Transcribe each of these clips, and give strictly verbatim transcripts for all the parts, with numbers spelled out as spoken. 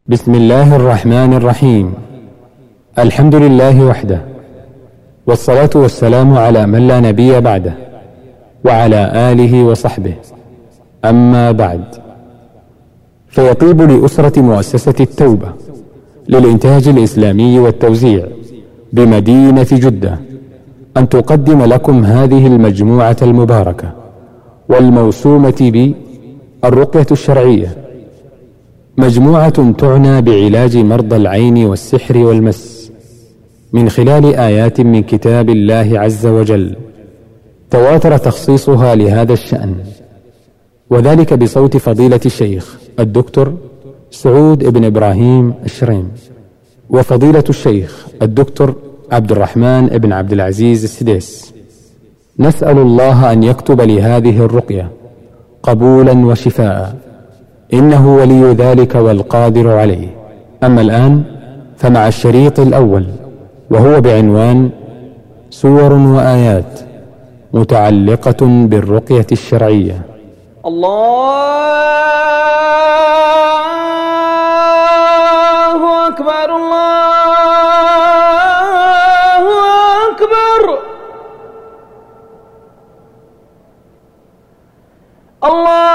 بسم الله الرحمن الرحيم. الحمد لله وحده، والصلاة والسلام على من لا نبي بعده، وعلى آله وصحبه. أما بعد، فيطيب لأسرة مؤسسة التوبة للإنتاج الإسلامي والتوزيع بمدينة جدة أن تقدم لكم هذه المجموعة المباركة والموسومة بالرقية الشرعية، مجموعة تعنى بعلاج مرضى العين والسحر والمس من خلال آيات من كتاب الله عز وجل تواتر تخصيصها لهذا الشأن، وذلك بصوت فضيلة الشيخ الدكتور سعود بن إبراهيم الشريم، وفضيلة الشيخ الدكتور عبد الرحمن بن عبد العزيز السديس. نسأل الله أن يكتب لهذه الرقية قبولا وشفاء، إنه ولي ذلك والقادر عليه. أما الآن فمع الشريط الأول، وهو بعنوان سور وآيات متعلقة بالرقية الشرعية. الله أكبر، الله أكبر، الله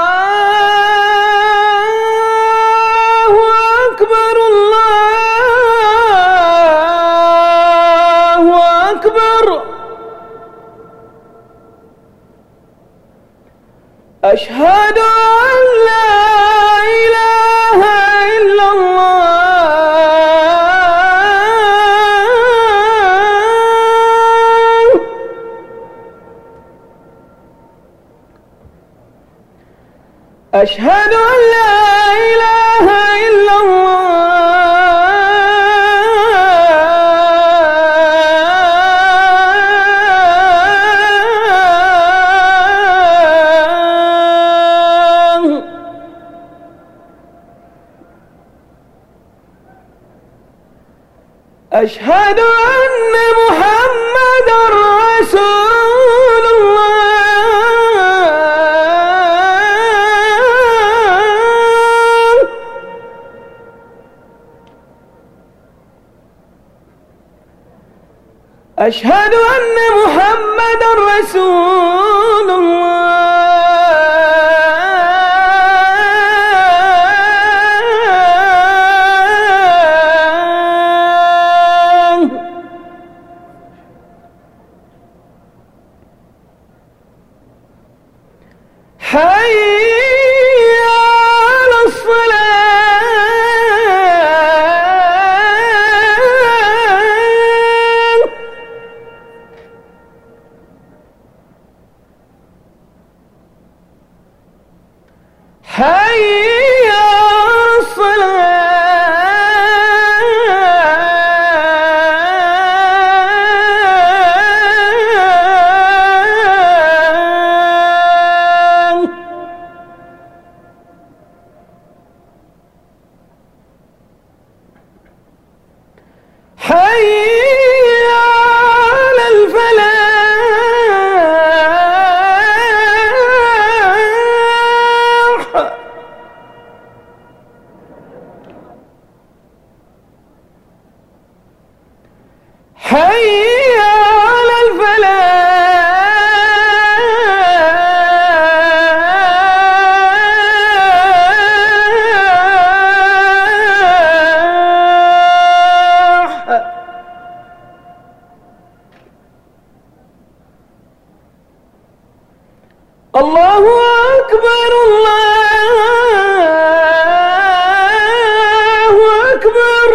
أكبر، الله أكبر. أشهد أن لا إله إلا الله. أشهد أن لا إله إلا الله. أشهد أن محمدًا رسول الله. أشهد أن محمدًا رسول الله. حي على الصلاة. حي على الصلاة. حي على الفلاح. حي على الفلاح. الله أكبر، الله أكبر.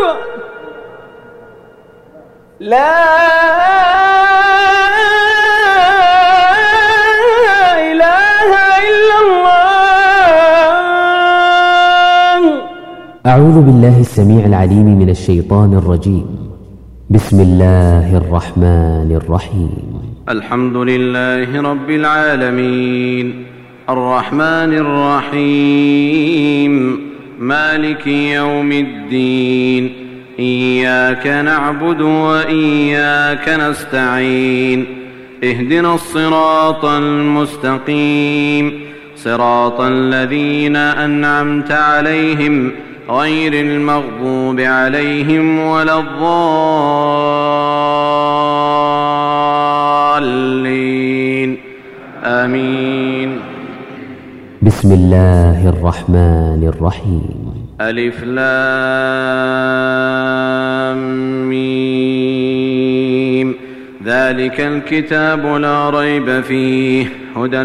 لا إله إلا الله. أعوذ بالله السميع العليم من الشيطان الرجيم. بسم الله الرحمن الرحيم. الحمد لله رب العالمين، الرحمن الرحيم، مالك يوم الدين. إياك نعبد وإياك نستعين. اهدنا الصراط المستقيم، صراط الذين أنعمت عليهم غير المغضوب عليهم ولا الضالين آمين. بسم الله الرحمن الرحيم. ألف لام ميم. ذلك الكتاب لا ريب فيه هدى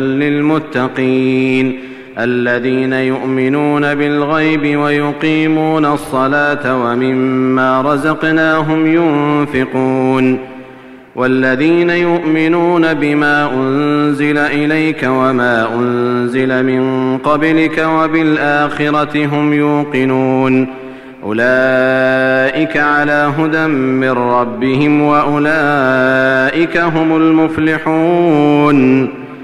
للمتقين الذين يؤمنون بالغيب ويقيمون الصلاة ومما رزقناهم ينفقون والذين يؤمنون بما أنزل إليك وما أنزل من قبلك وبالآخرة هم يوقنون أولئك على هدى من ربهم وأولئك هم المفلحون.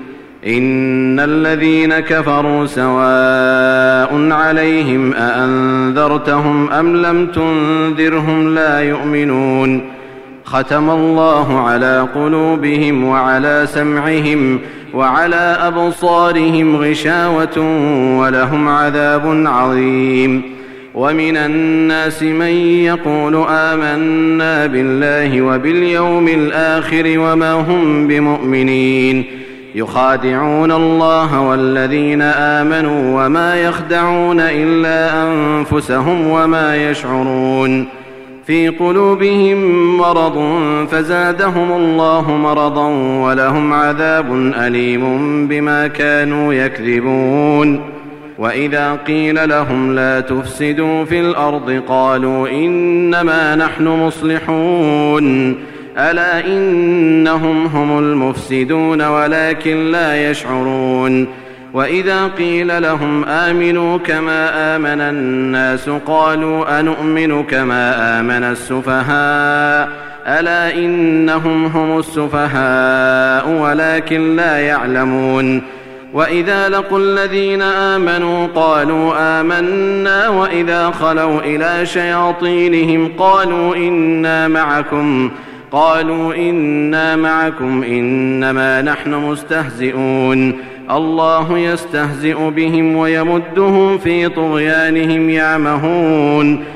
إن الذين كفروا سواء عليهم أأنذرتهم أم لم تنذرهم لا يؤمنون. ختم الله على قلوبهم وعلى سمعهم وعلى أبصارهم غشاوة ولهم عذاب عظيم. ومن الناس من يقول آمنا بالله وباليوم الآخر وما هم بمؤمنين يخادعون الله والذين آمنوا وما يخدعون إلا أنفسهم وما يشعرون. في قلوبهم مرض فزادهم الله مرضا ولهم عذاب أليم بما كانوا يكذبون. وإذا قيل لهم لا تفسدوا في الأرض قالوا إنما نحن مصلحون ألا إنهم هم المفسدون ولكن لا يشعرون. وإذا قيل لهم آمنوا كما آمن الناس قالوا أنؤمن كما آمن السفهاء ألا إنهم هم السفهاء ولكن لا يعلمون. وإذا لقوا الذين آمنوا قالوا آمنا وإذا خلوا إلى شياطينهم قالوا إنا معكم قالوا إنا معكم إنما نحن مستهزئون. الله يستهزئ بهم ويمدهم في طغيانهم يعمهون.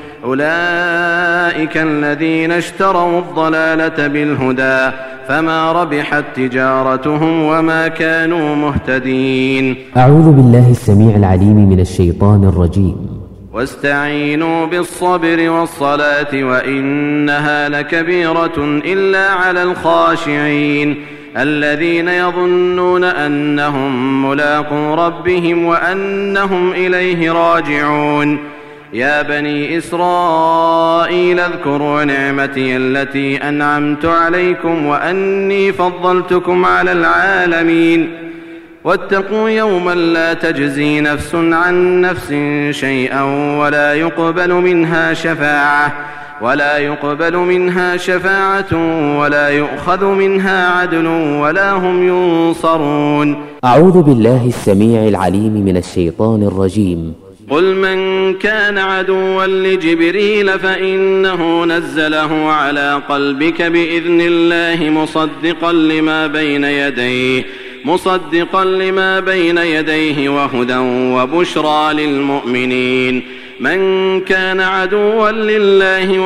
أولئك الذين اشتروا الضلالة بالهدى فما ربحت تجارتهم وما كانوا مهتدين. أعوذ بالله السميع العليم من الشيطان الرجيم. واستعينوا بالصبر والصلاة وإنها لكبيرة إلا على الخاشعين الذين يظنون أنهم ملاقو ربهم وأنهم إليه راجعون. يا بني إسرائيل اذكروا نعمتي التي أنعمت عليكم وأني فضلتكم على العالمين. واتقوا يوما لا تجزي نفس عن نفس شيئا ولا يقبل منها شفاعة ولا يقبل منها شفاعة ولا يؤخذ منها عدل ولا هم ينصرون. أعوذ بالله السميع العليم من الشيطان الرجيم. قل من كان عدوا لجبريل فإنه نزله على قلبك بإذن الله مصدقا لما بين يديه مصدقا لما بين يديه وهدى وبشرى للمؤمنين. من كان عدوا لله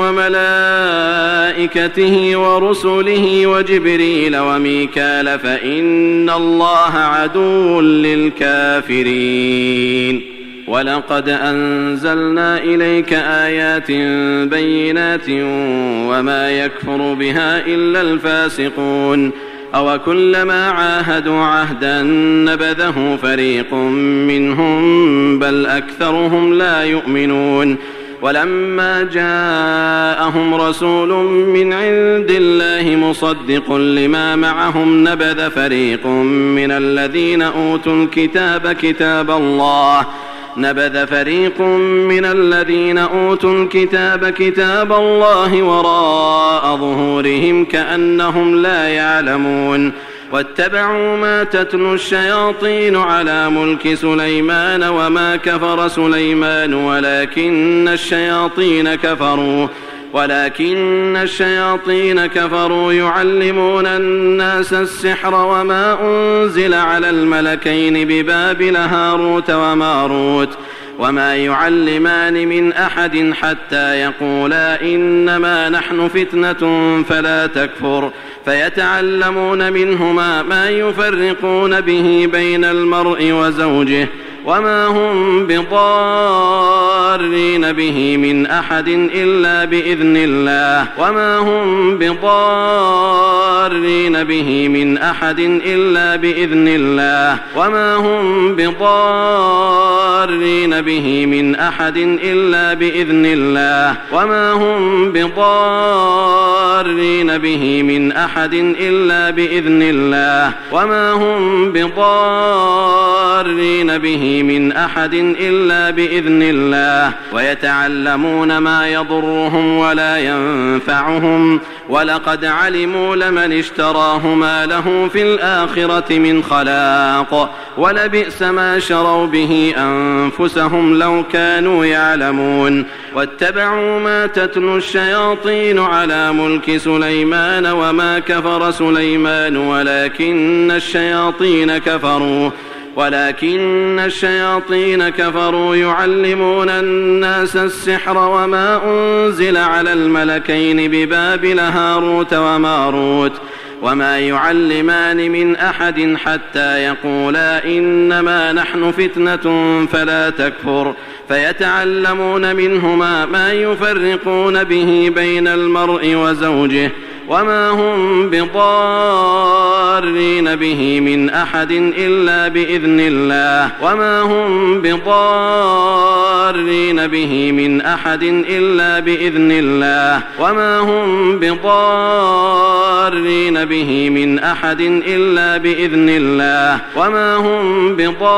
وملائكته ورسله وجبريل وميكال فإن الله عدو للكافرين. ولقد أنزلنا إليك آيات بينات وما يكفر بها إلا الفاسقون. أو كلما عاهدوا عهدا نبذه فريق منهم بل أكثرهم لا يؤمنون. ولما جاءهم رسول من عند الله مصدق لما معهم نبذ فريق من الذين أوتوا الكتاب كتاب الله نبذ فريق من الذين أوتوا الكتاب كتاب الله وراء ظهورهم كأنهم لا يعلمون. واتبعوا ما تتلو الشياطين على ملك سليمان وما كفر سليمان ولكن الشياطين كفروا ولكن الشياطين كفروا يعلمون الناس السحر وما أنزل على الملكين ببابل هاروت وماروت وما يعلمان من أحد حتى يقولا إنما نحن فتنة فلا تكفر فيتعلمون منهما ما يفرقون به بين المرء وزوجه وما هم بضارين به من أحد إلا بإذن الله وما هم بضارين به من أحد إلا بإذن الله وما هم بضارين به من أحد إلا بإذن الله وما هم بضارين به من أحد إلا بإذن الله وما هم بضارين به من أحد إلا بإذن الله ويتعلمون ما يضرهم ولا ينفعهم ولقد علموا لمن اشتراه ما له في الآخرة من خلاق ولبئس ما شروا به أنفسهم لو كانوا يعلمون واتبعوا ما تتلو الشياطين على ملك سليمان وما كفر سليمان ولكن الشياطين كفروا ولكن الشياطين كفروا يعلمون الناس السحر وما أنزل على الملكين ببابل هاروت وماروت وما يعلمان من أحد حتى يقولا إنما نحن فتنة فلا تكفر فيتعلمون منهما ما يفرقون به بين المرء وزوجه وما هم بضارين به من أحد إلا بإذن الله وما هم بضارين به من أحد إلا بإذن الله وما هم بضارين به من أحد إلا بإذن الله وما هم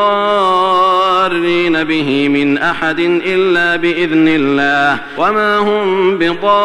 بضارين به من أحد إلا بإذن الله وما هم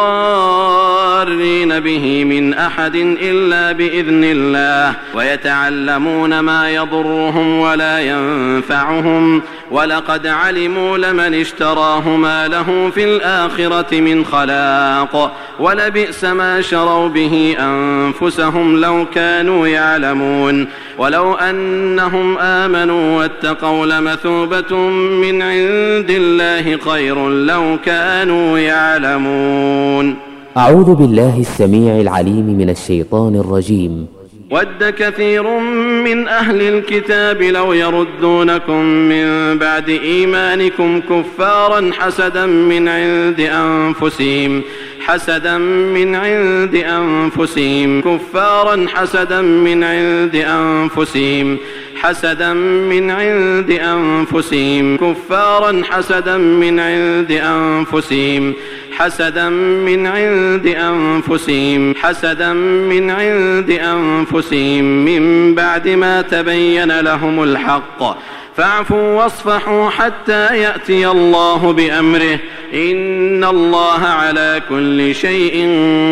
بضارين به من أحد إلا بإذن الله ويتعلمون ما يضرهم ولا ينفعهم ولقد علموا لمن اشتراه ما له في الآخرة من خلاق ولبئس ما شروا به أنفسهم لو كانوا يعلمون ولو أنهم آمنوا واتقوا لمثوبة من عند الله خير لو كانوا يعلمون. أعوذ بالله السميع العليم من الشيطان الرجيم. ود كثير من أهل الكتاب لو يردونكم من بعد إيمانكم كفارا حسدا من عند أنفسهم حسدا من عند أنفسهم كفارا حسدا من عند أنفسهم حسدا من عند أنفسهم كفارا حسدا من عند أنفسهم حسدا من عند أنفسهم حسدا من عند أنفسهم من بعد ما تبين لهم الحق فاعفوا واصفحوا حتى يأتي الله بأمره إن الله على كل شيء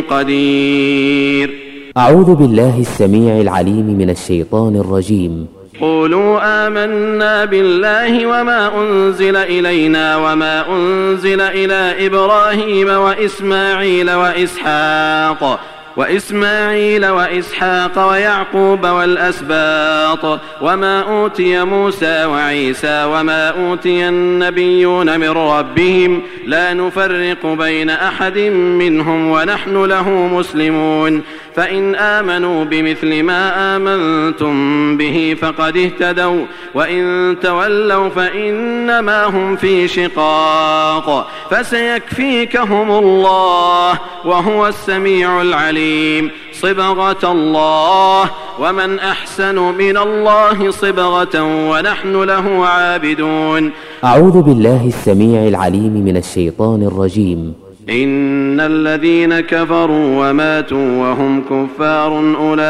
قدير. أعوذ بالله السميع العليم من الشيطان الرجيم. قولوا آمنا بالله وما أنزل إلينا وما أنزل إلى إبراهيم وإسماعيل وإسحاق وإسماعيل وإسحاق ويعقوب والأسباط وما أوتي موسى وعيسى وما أوتي النبيون من ربهم لا نفرق بين أحد منهم ونحن له مسلمون فإن آمنوا بمثل ما آمنتم به فقد اهتدوا وإن تولوا فإنما هم في شقاق فسيكفيكهم الله وهو السميع العليم. صبغة الله ومن أحسن من الله صبغة ونحن له عابدون. أعوذ بالله السميع العليم من الشيطان الرجيم. إن الذين كفروا وماتوا وهم كفار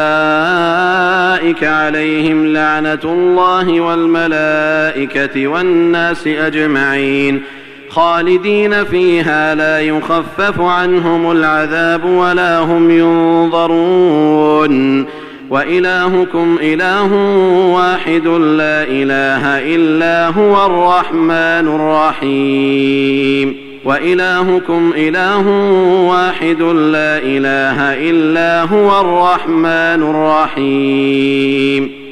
أولئك عليهم لعنة الله والملائكة والناس أجمعين خالدين فيها لا يخفف عنهم العذاب ولا هم ينظرون. وإلهكم إله واحد لا إله إلا هو الرحمن الرحيم. وإلهكم إله واحد لا إله إلا هو الرحمن الرحيم.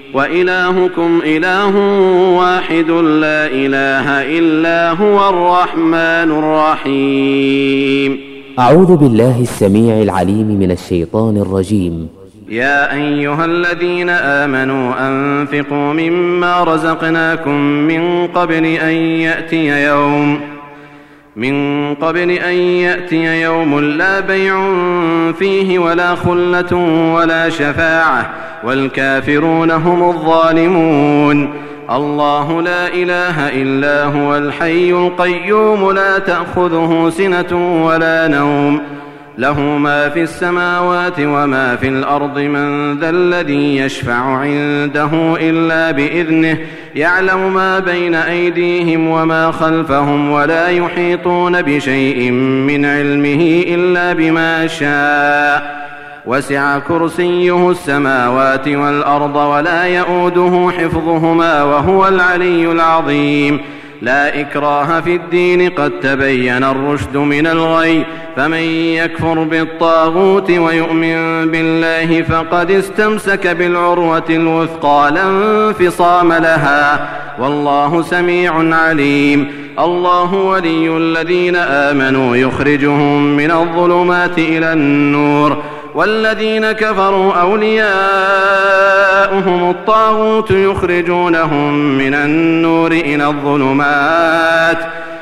وإلهكم إله واحد لا إله إلا هو الرحمن الرحيم. أعوذ بالله السميع العليم من الشيطان الرجيم. يا أيها الذين آمنوا أنفقوا مما رزقناكم من قبل أن يأتي يوم من قبل أن يأتي يوم لا بيع فيه ولا خلة ولا شفاعة والكافرون هم الظالمون. الله لا إله إلا هو الحي القيوم لا تأخذه سنة ولا نوم له ما في السماوات وما في الأرض من ذا الذي يشفع عنده إلا بإذنه يعلم ما بين أيديهم وما خلفهم ولا يحيطون بشيء من علمه إلا بما شاء وسع كرسيه السماوات والأرض ولا يؤوده حفظهما وهو العلي العظيم. لا إكراه في الدين قد تبين الرشد من الغي فمن يكفر بالطاغوت ويؤمن بالله فقد استمسك بالعروة الوثقى لا انفصام لها والله سميع عليم. الله ولي الذين آمنوا يخرجهم من الظلمات إلى النور والذين كفروا أولياؤهم الطاغوت يخرجونهم من النور إلى الظلمات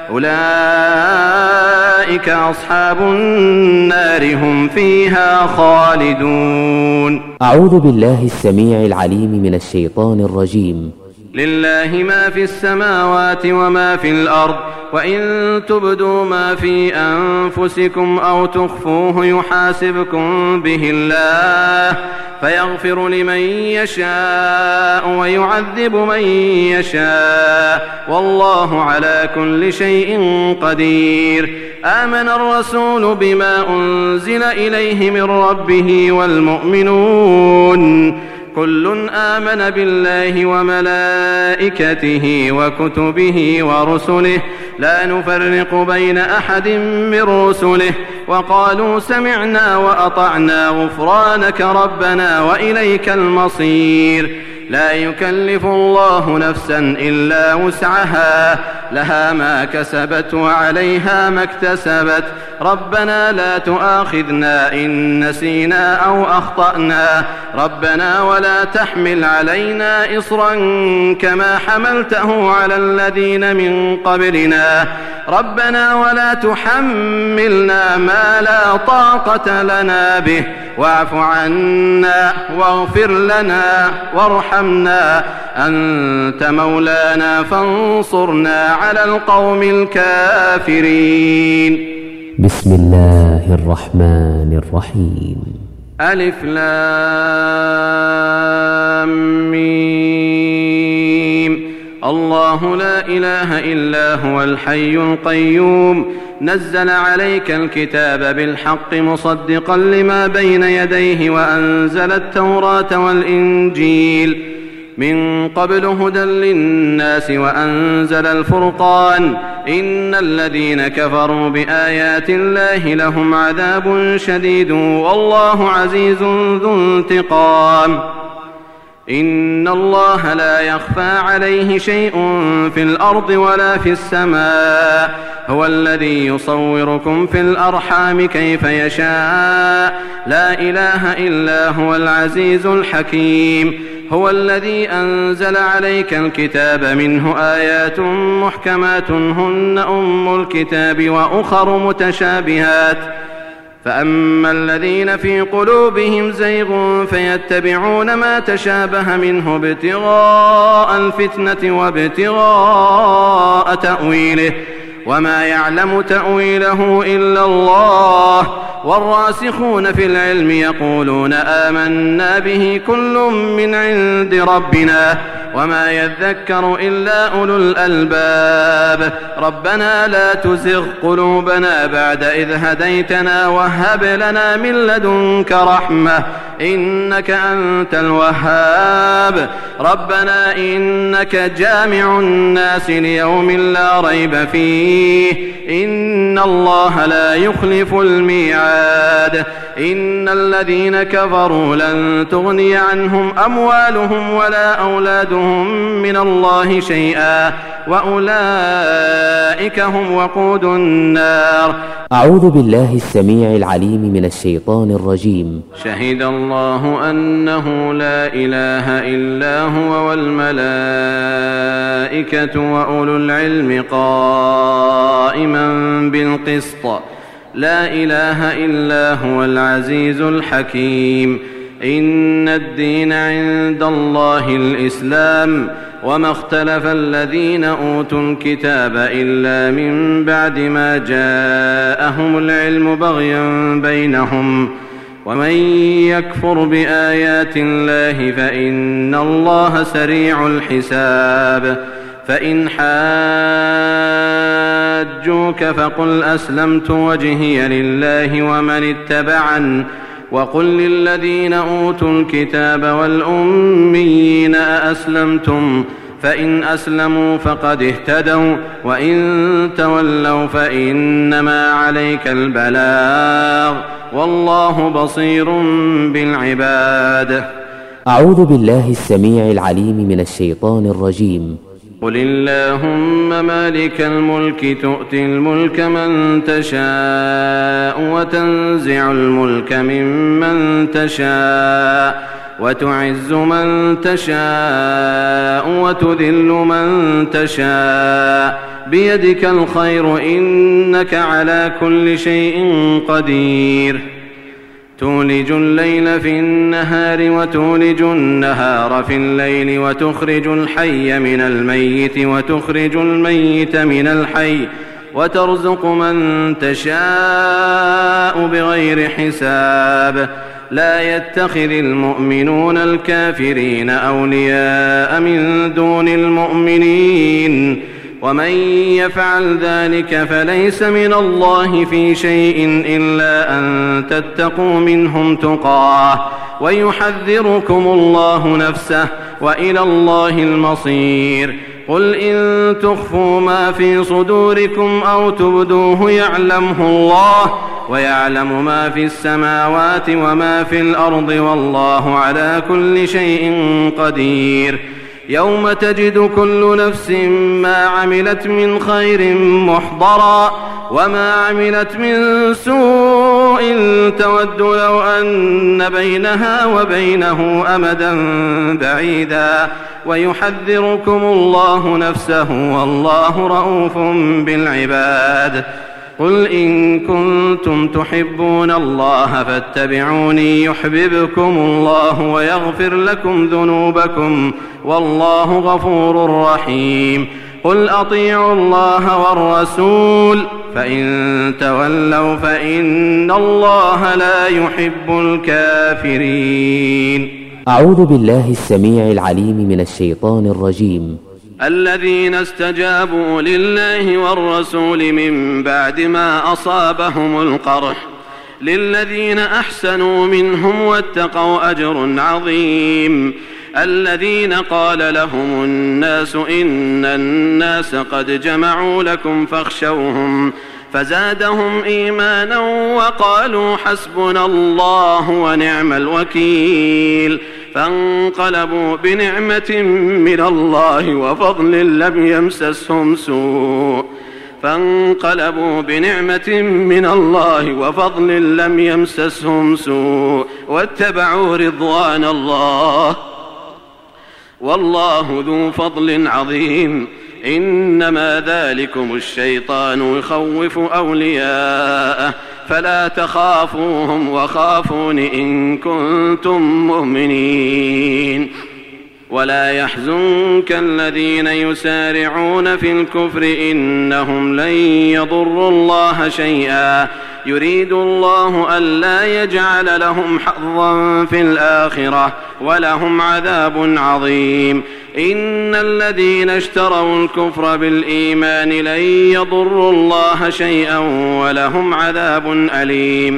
أولئك أصحاب النار هم فيها خالدون. أعوذ بالله السميع العليم من الشيطان الرجيم. لله ما في السماوات وما في الأرض وإن تبدوا ما في أنفسكم أو تخفوه يحاسبكم به الله فيغفر لمن يشاء ويعذب من يشاء والله على كل شيء قدير. آمن الرسول بما أنزل إليه من ربه والمؤمنون كل آمن بالله وملائكته وكتبه ورسله لا نفرق بين أحد من رسله وقالوا سمعنا وأطعنا غفرانك ربنا وإليك المصير. لا يكلف الله نفسا إلا وسعها لها ما كسبت وعليها ما اكتسبت ربنا لا تؤاخذنا إن نسينا أو أخطأنا ربنا ولا تحمل علينا إصرا كما حملته على الذين من قبلنا ربنا ولا تحملنا ما لا طاقة لنا به واعف عنا واغفر لنا وارحمنا أنت مولانا فانصرنا على القوم الكافرين. بسم الله الرحمن الرحيم. ألف لام ميم. الله لا إله إلا هو الحي القيوم نزل عليك الكتاب بالحق مصدقا لما بين يديه وأنزل التوراة والإنجيل من قبل هدى للناس وأنزل الفرقان إن الذين كفروا بآيات الله لهم عذاب شديد والله عزيز ذو انتقام. إن الله لا يخفى عليه شيء في الأرض ولا في السماء هو الذي يصوركم في الأرحام كيف يشاء لا إله إلا هو العزيز الحكيم. هو الذي أنزل عليك الكتاب منه آيات محكمات هن أم الكتاب وأخر متشابهات فأما الذين في قلوبهم زيغ فيتبعون ما تشابه منه ابتغاء الفتنة وابتغاء تأويله وما يعلم تأويله إلا الله والراسخون في العلم يقولون آمنا به كل من عند ربنا وما يذكر إلا أولو الألباب. ربنا لا تزغ قلوبنا بعد إذ هديتنا وهب لنا من لدنك رحمة إنك أنت الوهاب. ربنا إنك جامع الناس ليوم لا ريب فيه إن الله لا يخلف الميعاد. إن الذين كفروا لن تغني عنهم أموالهم ولا أولادهم من الله شيئا وأولئك هم وقود النار. أعوذ بالله السميع العليم من الشيطان الرجيم. شهد الله أنه لا إله إلا هو والملائكة وأولو العلم قائما بالقسط لا إله إلا هو العزيز الحكيم. إن الدين عند الله الإسلام وما اختلف الذين أوتوا الكتاب إلا من بعد ما جاءهم العلم بغيا بينهم ومن يكفر بآيات الله فإن الله سريع الحساب. فإن حاجوك فقل أسلمت وجهي لله ومن اتبعن وقل للذين أوتوا الكتاب والأميين أأسلمتم فإن أسلموا فقد اهتدوا وإن تولوا فإنما عليك البلاغ والله بصير بالعباد. أعوذ بالله السميع العليم من الشيطان الرجيم. قل اللهم مالك الملك تؤتي الملك من تشاء وتنزع الملك ممن تشاء وتعز من تشاء وتذل من تشاء بيدك الخير إنك على كل شيء قدير. تولج الليل في النهار وتولج النهار في الليل وتخرج الحي من الميت وتخرج الميت من الحي وترزق من تشاء بغير حساب. لا يتخذ المؤمنون الكافرين أولياء من دون المؤمنين ومن يفعل ذلك فليس من الله في شيء إلا أن تتقوا منهم تقاه ويحذركم الله نفسه وإلى الله المصير. قل إن تخفوا ما في صدوركم أو تبدوه يعلمه الله ويعلم ما في السماوات وما في الأرض والله على كل شيء قدير. يوم تجد كل نفس ما عملت من خير محضرا وما عملت من سوء تود لو أن بينها وبينه أمدا بعيدا ويحذركم الله نفسه والله رؤوف بالعباد. قل إن كنتم تحبون الله فاتبعوني يحببكم الله ويغفر لكم ذنوبكم والله غفور رحيم. قل أطيعوا الله والرسول فإن تولوا فإن الله لا يحب الكافرين. أعوذ بالله السميع العليم من الشيطان الرجيم. الذين استجابوا لله والرسول من بعد ما أصابهم القرح للذين أحسنوا منهم واتقوا أجر عظيم. الذين قال لهم الناس إن الناس قد جمعوا لكم فاخشوهم فزادهم إيمانا وقالوا حسبنا الله ونعم الوكيل. فانقلبوا بنعمة من الله وفضل لم يمسسهم سوء فانقلبوا بنعمة من الله وفضل لم يمسسهم سوء واتبعوا رضوان الله والله ذو فضل عظيم. إنما ذلكم الشيطان يخوف أولياءه فلا تخافوهم وخافون إن كنتم مؤمنين. ولا يحزنك الذين يسارعون في الكفر إنهم لن يضروا الله شيئا يريد الله ألا يجعل لهم حظا في الآخرة ولهم عذاب عظيم. إن الذين اشتروا الكفر بالإيمان لن يضروا الله شيئا ولهم عذاب أليم.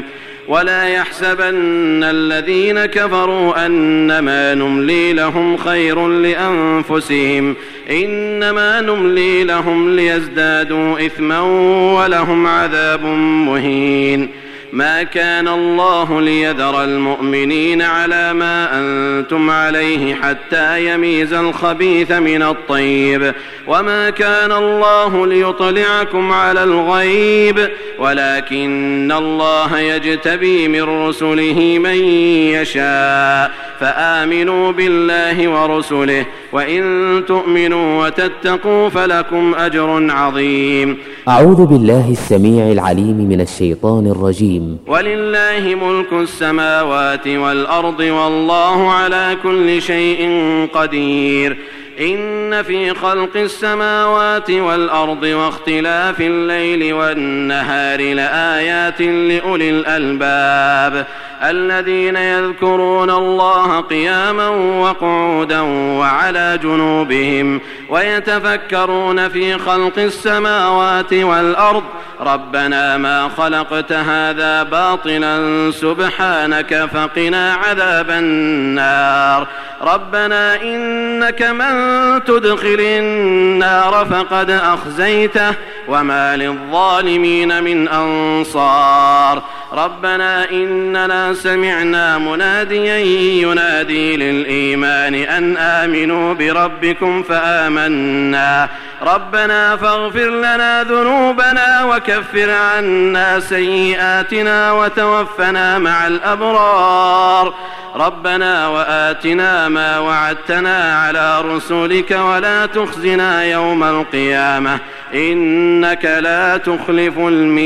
ولا يحسبن الذين كفروا أنما نملي لهم خير لأنفسهم إنما نملي لهم ليزدادوا إثما ولهم عذاب مهين ما كان الله ليذر المؤمنين على ما أنتم عليه حتى يميز الخبيث من الطيب وما كان الله ليطلعكم على الغيب ولكن الله يجتبي من رسله من يشاء فآمنوا بالله ورسله وإن تؤمنوا وتتقوا فلكم أجر عظيم. أعوذ بالله السميع العليم من الشيطان الرجيم. ولله ملك السماوات والأرض والله على كل شيء قدير. إن في خلق السماوات والأرض واختلاف الليل والنهار لآيات لأولي الألباب الذين يذكرون الله قياما وقعودا وعلى جنوبهم ويتفكرون في خلق السماوات والأرض ربنا ما خلقت هذا باطلا سبحانك فقنا عذاب النار ربنا إنك من تدخل النار فقد أخزيته وما للظالمين من أنصار ربنا إننا سمعنا مناديا ينادي للإيمان أن آمنوا بربكم فآمنا ربنا فاغفر لنا ذنوبنا وكفر عنا سيئاتنا وتوفنا مع الأبرار ربنا وآتنا ما وعدتنا على رسلك ولا تخزنا يوم القيامة إنك لا تخلف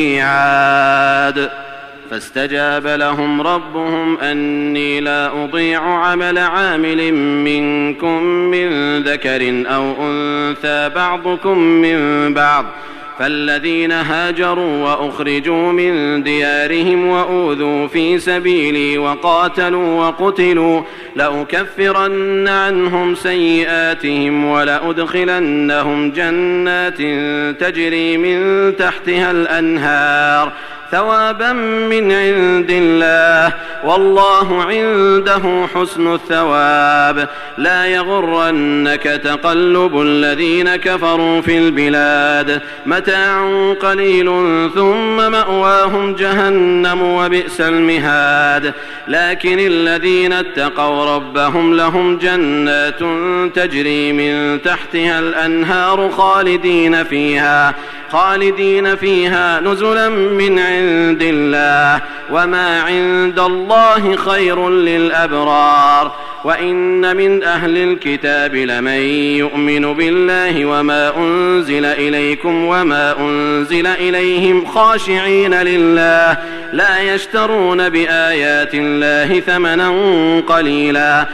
الميعاد فاستجاب لهم ربهم أني لا أضيع عمل عامل منكم من ذكر أو أنثى بعضكم من بعض فالذين هاجروا وأخرجوا من ديارهم وأوذوا في سبيلي وقاتلوا وقتلوا لأكفرن عنهم سيئاتهم ولأدخلنهم جنات تجري من تحتها الأنهار ثوابا من عند الله والله عنده حسن الثواب لا يغرنك تقلب الذين كفروا في البلاد متاع قليل ثم مأواهم جهنم وبئس المهاد لكن الذين اتقوا ربهم لهم جنات تجري من تحتها الأنهار خالدين فيها خالدين فيها نزلا من عند الله وما عند الله خير للأبرار وإن من أهل الكتاب لمن يؤمن بالله وما أنزل إليكم وما أنزل إليهم خاشعين لله لا يشترون بآيات الله ثمنا قليلا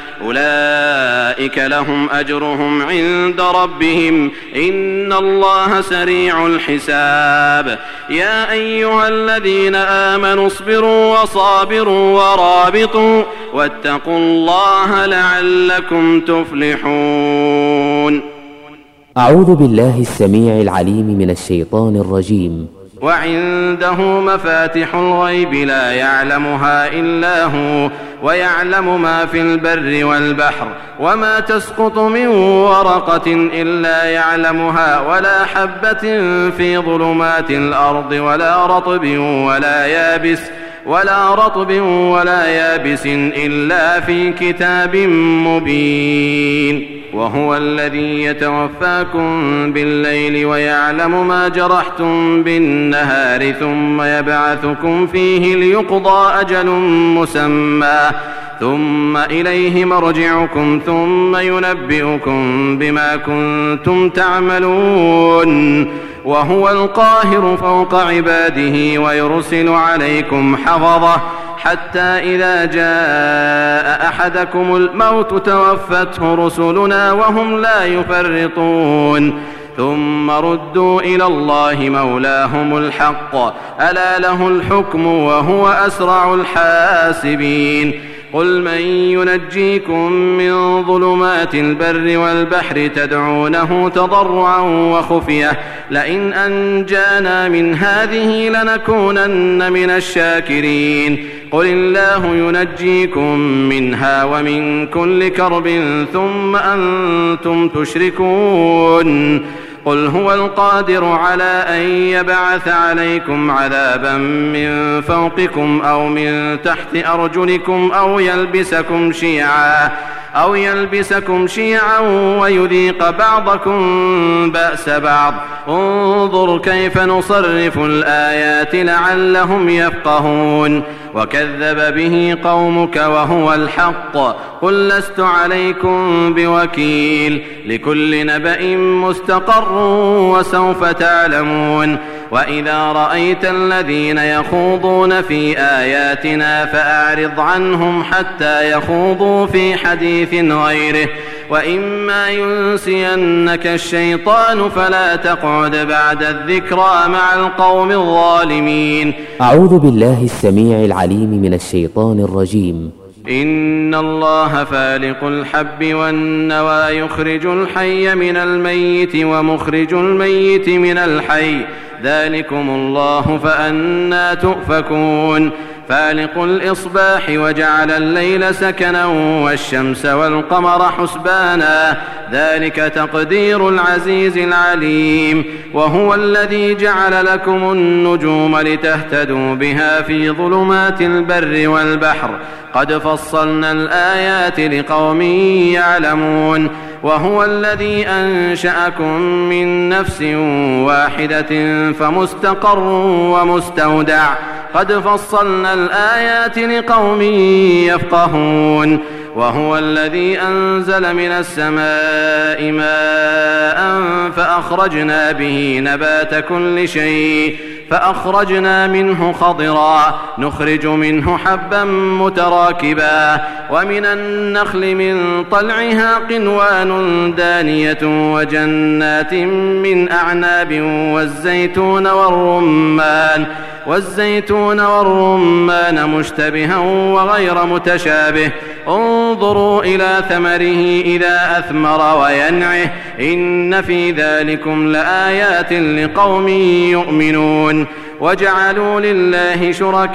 أولئك لهم أجرهم عند ربهم إن الله سريع الحساب يا أيها الذين آمنوا اصبروا وصابروا ورابطوا واتقوا الله لعلكم تفلحون. أعوذ بالله السميع العليم من الشيطان الرجيم. وعنده مفاتح الغيب لا يعلمها إلا هو ويعلم ما في البر والبحر وما تسقط من ورقة إلا يعلمها ولا حبة في ظلمات الأرض ولا رطب ولا يابس ولا رطب ولا يابس إلا في كتاب مبين وهو الذي يتوفاكم بالليل ويعلم ما جرحتم بالنهار ثم يبعثكم فيه ليقضى أجل مسمى ثم إليه مرجعكم ثم ينبئكم بما كنتم تعملون وهو القاهر فوق عباده ويرسل عليكم حفظة حتى إذا جاء أحدكم الموت توفته رسلنا وهم لا يفرطون ثم ردوا إلى الله مولاهم الحق ألا له الحكم وهو أسرع الحاسبين قل من ينجيكم من ظلمات البر والبحر تدعونه تضرعا وخفية لئن أنجانا من هذه لنكونن من الشاكرين قل الله ينجيكم منها ومن كل كرب ثم أنتم تشركون قل هو القادر على أن يبعث عليكم عذابا من فوقكم أو من تحت أرجلكم أو يلبسكم شيعا أو يلبسكم شيعا ويذيق بعضكم بأس بعض انظر كيف نصرف الآيات لعلهم يفقهون وكذب به قومك وهو الحق قل لست عليكم بوكيل لكل نبأ مستقر وسوف تعلمون وإذا رأيت الذين يخوضون في آياتنا فأعرض عنهم حتى يخوضوا في حديث غيره وإما ينسينك الشيطان فلا تقعد بعد الذكرى مع القوم الظالمين. أعوذ بالله السميع العليم من الشيطان الرجيم. إن الله فالق الحب والنوى يخرج الحي من الميت ومخرج الميت من الحي ذلكم الله فأنى تؤفكون. فالق الإصباح وجعل الليل سكنا والشمس والقمر حسبانا ذلك تقدير العزيز العليم. وهو الذي جعل لكم النجوم لتهتدوا بها في ظلمات البر والبحر قد فصلنا الآيات لقوم يعلمون. وهو الذي أنشأكم من نفس واحدة فمستقر ومستودع قد فصلنا الآيات لقوم يفقهون. وهو الذي أنزل من السماء ماء فأخرجنا به نبات كل شيء فأخرجنا منه خضرا نخرج منه حبا متراكبا ومن النخل من طلعها قنوان دانية وجنات من أعناب والزيتون والرمان والزيتون والرمان مشتبها وغير متشابه انظروا إلى ثمره إذا أثمر وينعه إن في ذلكم لآيات لقوم يؤمنون. وجعلوا لله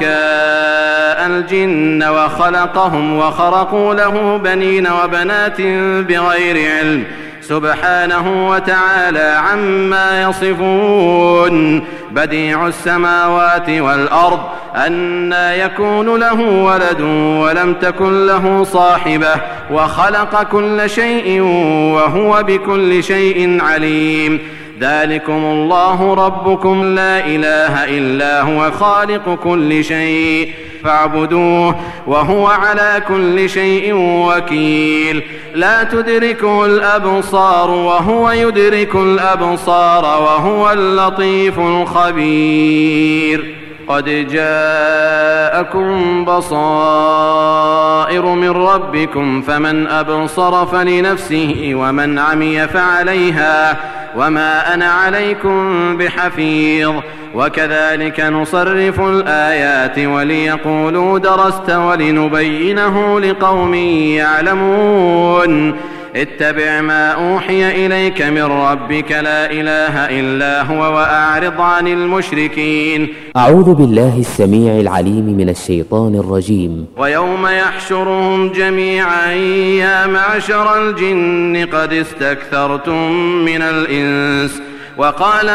شركاء الجن وخلقهم وخرقوا له بنين وبنات بغير علم سبحانه وتعالى عما يصفون. بديع السماوات والأرض أنى يكون له ولد ولم تكن له صاحبة وخلق كل شيء وهو بكل شيء عليم. ذلكم الله ربكم لا إله إلا هو خالق كل شيء فاعبدوه وهو على كل شيء وكيل. لا تدركه الأبصار وهو يدرك الأبصار وهو اللطيف الخبير. قد جاءكم بصائر من ربكم فمن أبصر فلنفسه ومن عمي فعليها وما أنا عليكم بحفيظ. وكذلك نصرف الآيات وليقولوا درست ولنبينه لقوم يعلمون. اتبع ما أوحي إليك من ربك لا إله إلا هو وأعرض عن المشركين. أعوذ بالله السميع العليم من الشيطان الرجيم. ويوم يحشرهم جميعا يا معشر الجن قد استكثرتم من الإنس وقال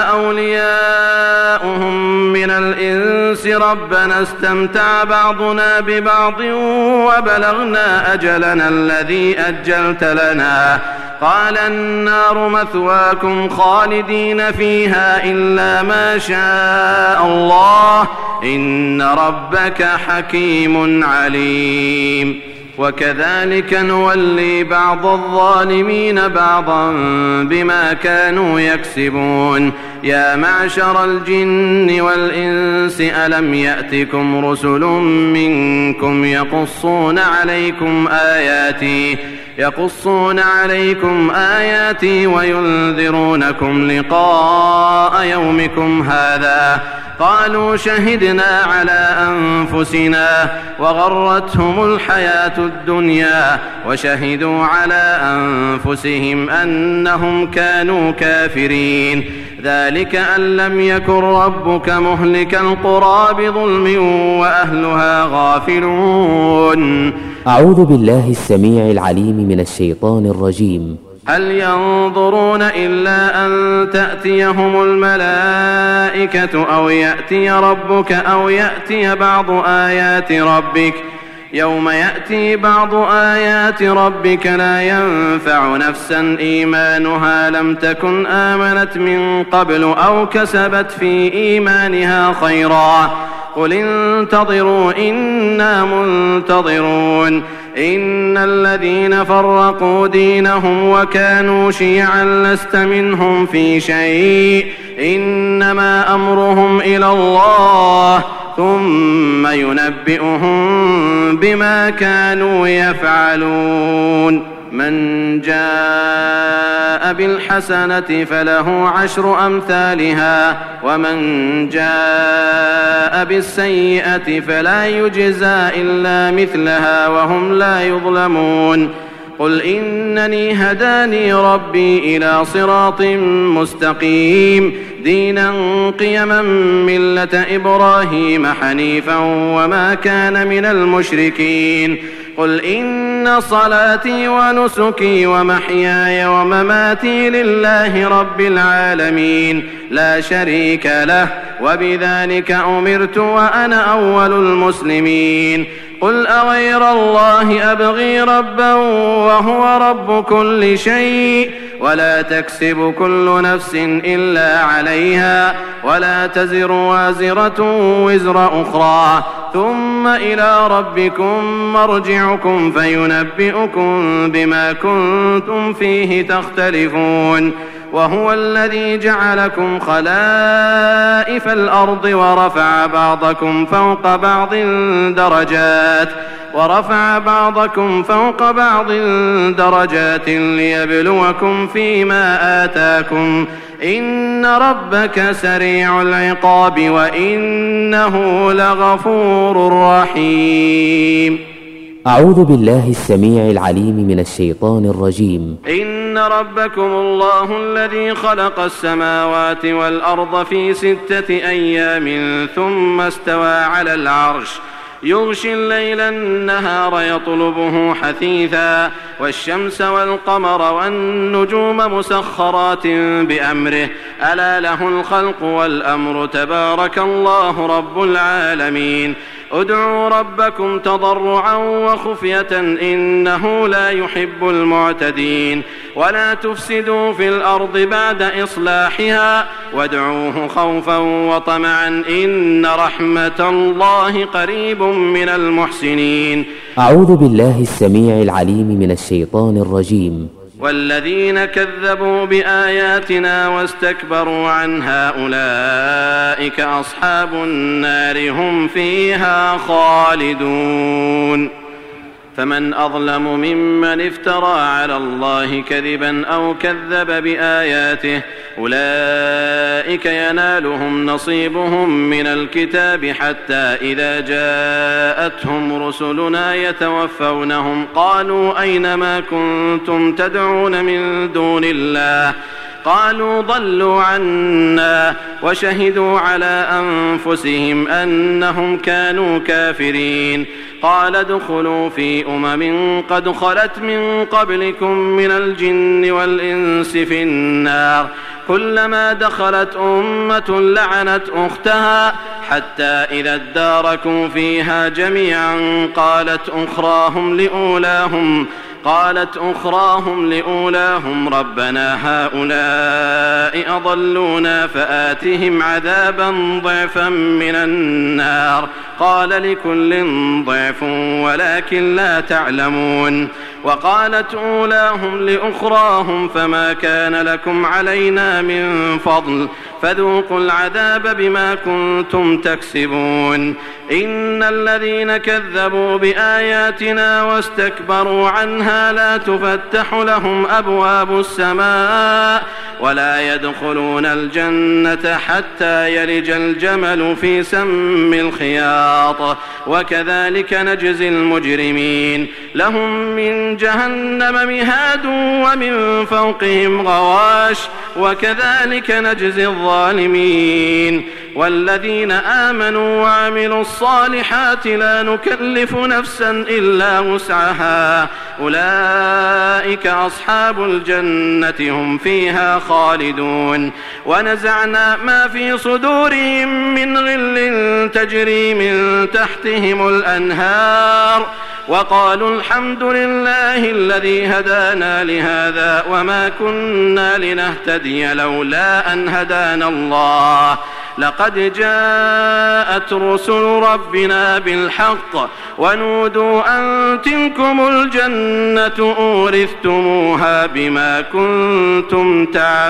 أولياؤهم من الإنس ربنا استمتع بعضنا ببعض وبلغنا أجلنا الذي أجلت لنا قال النار مثواكم خالدين فيها إلا ما شاء الله إن ربك حكيم عليم. وكذلك نولي بعض الظالمين بعضا بما كانوا يكسبون. يا معشر الجن والإنس ألم يأتكم رسل منكم يقصون عليكم آياتي يقصون عليكم آياتي وينذرونكم لقاء يومكم هذا قالوا شهدنا على أنفسنا وغرتهم الحياة الدنيا وشهدوا على أنفسهم أنهم كانوا كافرين. ذلك أن لم يكن ربك مهلك القرى بظلم وأهلها غافلون. أعوذ بالله السميع العليم من الشيطان الرجيم. هل ينظرون إلا أن تأتيهم الملائكة أو يأتي ربك أو يأتي بعض آيات ربك يوم يأتي بعض آيات ربك لا ينفع نفسا إيمانها لم تكن آمنت من قبل أو كسبت في إيمانها خيرا قل انتظروا إنا منتظرون. إن الذين فرقوا دينهم وكانوا شيعا لست منهم في شيء إنما أمرهم إلى الله ثم ينبئهم بما كانوا يفعلون. من جاء بالحسنة فله عشر أمثالها ومن جاء بالسيئة فلا يجزى إلا مثلها وهم لا يظلمون. قل إنني هداني ربي إلى صراط مستقيم دينا قيما ملة إبراهيم حنيفا وما كان من المشركين. قل إن صلاتي ونسكي ومحياي ومماتي لله رب العالمين لا شريك له وبذلك أمرت وأنا أول المسلمين. قل أغير الله أبغي ربا وهو رب كل شيء ولا تكسب كل نفس إلا عليها ولا تزر وازرة وزر أخرى ثم إلى ربكم مرجعكم فينبئكم بما كنتم فيه تختلفون. وهو الذي جعلكم خلائف الأرض ورفع بعضكم فوق بعض درجات ورفع بعضكم فوق بعض درجات ليبلوكم فيما آتاكم إن ربك سريع العقاب وإنه لغفور رحيم. أعوذ بالله السميع العليم من الشيطان الرجيم. إن ربكم الله الذي خلق السماوات والأرض في ستة أيام ثم استوى على العرش يغشي الليل النهار يطلبه حثيثا والشمس والقمر والنجوم مسخرات بأمره ألا له الخلق والأمر تبارك الله رب العالمين. ادعوا ربكم تضرعا وخفية إنه لا يحب المعتدين ولا تفسدوا في الأرض بعد إصلاحها وادعوه خوفا وطمعا إن رحمة الله قريب من المحسنين. أعوذ بالله السميع العليم من الشيطان الرجيم. والذين كذبوا بآياتنا واستكبروا عنها أولئك أصحاب النار هم فيها خالدون. فمن أظلم ممن افترى على الله كذبا أو كذب بآياته أولئك ينالهم نصيبهم من الكتاب حتى إذا جاءتهم رسلنا يتوفونهم قالوا أين ما كنتم تدعون من دون الله قالوا ضلوا عنا وشهدوا على أنفسهم أنهم كانوا كافرين. قال ادخلوا في أمم قد خلت من قبلكم من الجن والإنس في النار كلما دخلت أمة لعنت أختها حتى إذا اداركوا فيها جميعا قالت أخراهم لأولاهم قالت أخراهم لأولاهم ربنا هؤلاء أضلونا فآتهم عذابا ضعفا من النار قال لكل ضعف ولكن لا تعلمون. وقالت أولاهم لأخراهم فما كان لكم علينا من فضل فذوقوا العذاب بما كنتم تكسبون. إن الذين كذبوا بآياتنا واستكبروا عنها لا تفتح لهم أبواب السماء ولا يدخلون الجنة حتى يلج الجمل في سم الخياط وكذلك نجزي المجرمين لهم من جهنم مهاد ومن فوقهم غواش وكذلك نجزي الظالمين والذين آمنوا وعملوا الصالحات لا نكلف نفسا إلا وسعها أولئك أصحاب الجنة هم فيها خالدون ونزعنا ما في صدورهم من غل تجري من تحتهم الأنهار وقالوا الحمد لله الذي هدانا لهذا وما كنا لنهتدي لولا أن هدانا الله لقد جاءت رسل ربنا بالحق ونودوا أن تلكم الجنة أورثتموها بما كنتم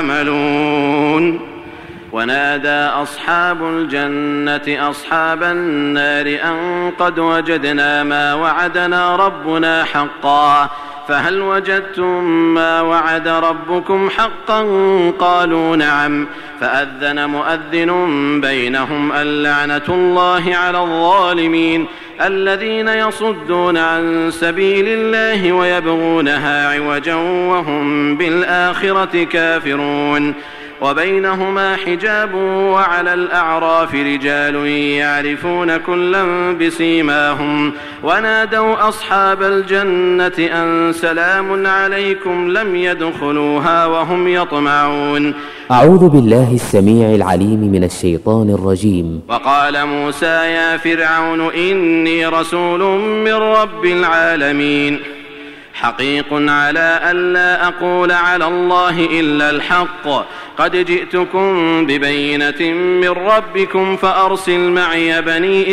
تعملون ونادى أصحاب الجنة أصحاب النار أن قد وجدنا ما وعدنا ربنا حقا فهل وجدتم ما وعد ربكم حقا قالوا نعم فأذن مؤذن بينهم اللعنة الله على الظالمين الذين يصدون عن سبيل الله ويبغونها عوجا وهم بالآخرة كافرون وبينهما حجاب وعلى الأعراف رجال يعرفون كلا بسيماهم ونادوا أصحاب الجنة أن سلام عليكم لم يدخلوها وهم يطمعون. أعوذ بالله السميع العليم من الشيطان الرجيم. وقال موسى يا فرعون إني رسول من رب العالمين حقيق على ألا أقول على الله إلا الحق قد جئتكم ببينة من ربكم فأرسل معي بني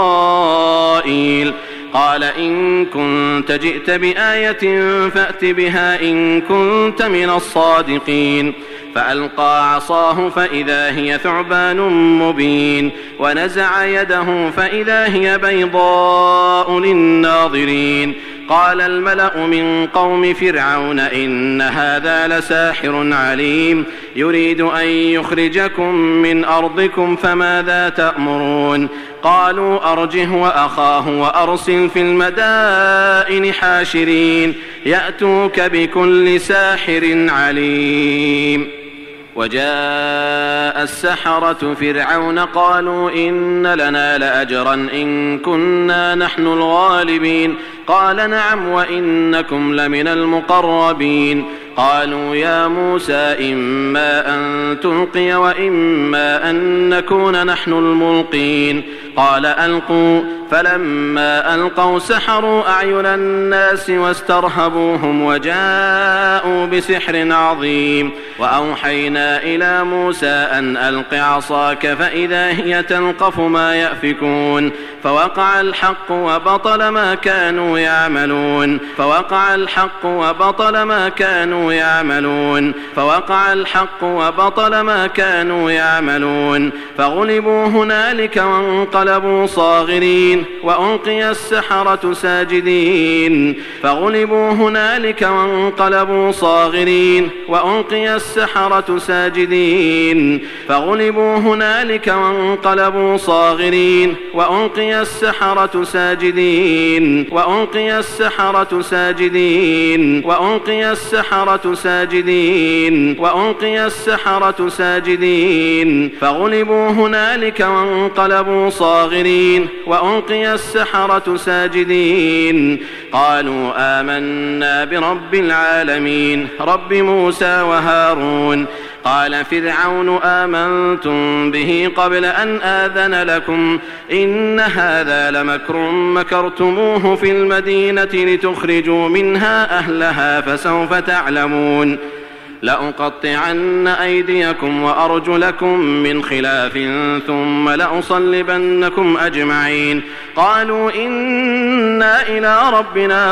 إسرائيل قال إن كنت جئت بآية فأت بها إن كنت من الصادقين فألقى عصاه فإذا هي ثعبان مبين ونزع يده فإذا هي بيضاء للناظرين قال الملأ من قوم فرعون إن هذا لساحر عليم يريد أن يخرجكم من أرضكم فماذا تأمرون قالوا أرجه وأخاه وأرسل في المدائن حاشرين يأتوك بكل ساحر عليم. وجاء السحرة فرعون قالوا إن لنا لأجرا إن كنا نحن الغالبين قال نعم وإنكم لمن المقربين قالوا يا موسى إما أن تلقي وإما أن نكون نحن الملقين قال ألقوا فلما ألقوا سحروا أعين الناس واسترهبوهم وجاءوا بسحر عظيم وأوحينا إلى موسى أن ألق عصاك فإذا هي تلقف ما يأفكون فوقع الحق وبطل ما كانوا يعملون فوقع الحق وبطل ما كانوا يعملون فوقع الحق وبطل ما كانوا يعملون فغلبوا هنالك وانقلبوا صاغرين وألقي السحرة ساجدين فغلبوا هنالك وانقلبوا صاغرين وألقي السحرة ساجدين فغلبوا هنالك وانقلبوا صاغرين وألقي السحرة ساجدين وألقي السحرة ساجدين وألقي السحرة ساجدين وألقي السحرة ساجدين فغلبوا هنالك وانقلبوا صاغرين وألقي السحرة ساجدين قالوا آمنا برب العالمين رب موسى وهارون قال فرعون آمنتم به قبل أن آذن لكم إن هذا لمكر مكرتموه في المدينة لتخرجوا منها أهلها فسوف تعلمون لأقطعن أيديكم وأرجلكم من خلاف ثم لأصلبنكم أجمعين قالوا إنا إلى ربنا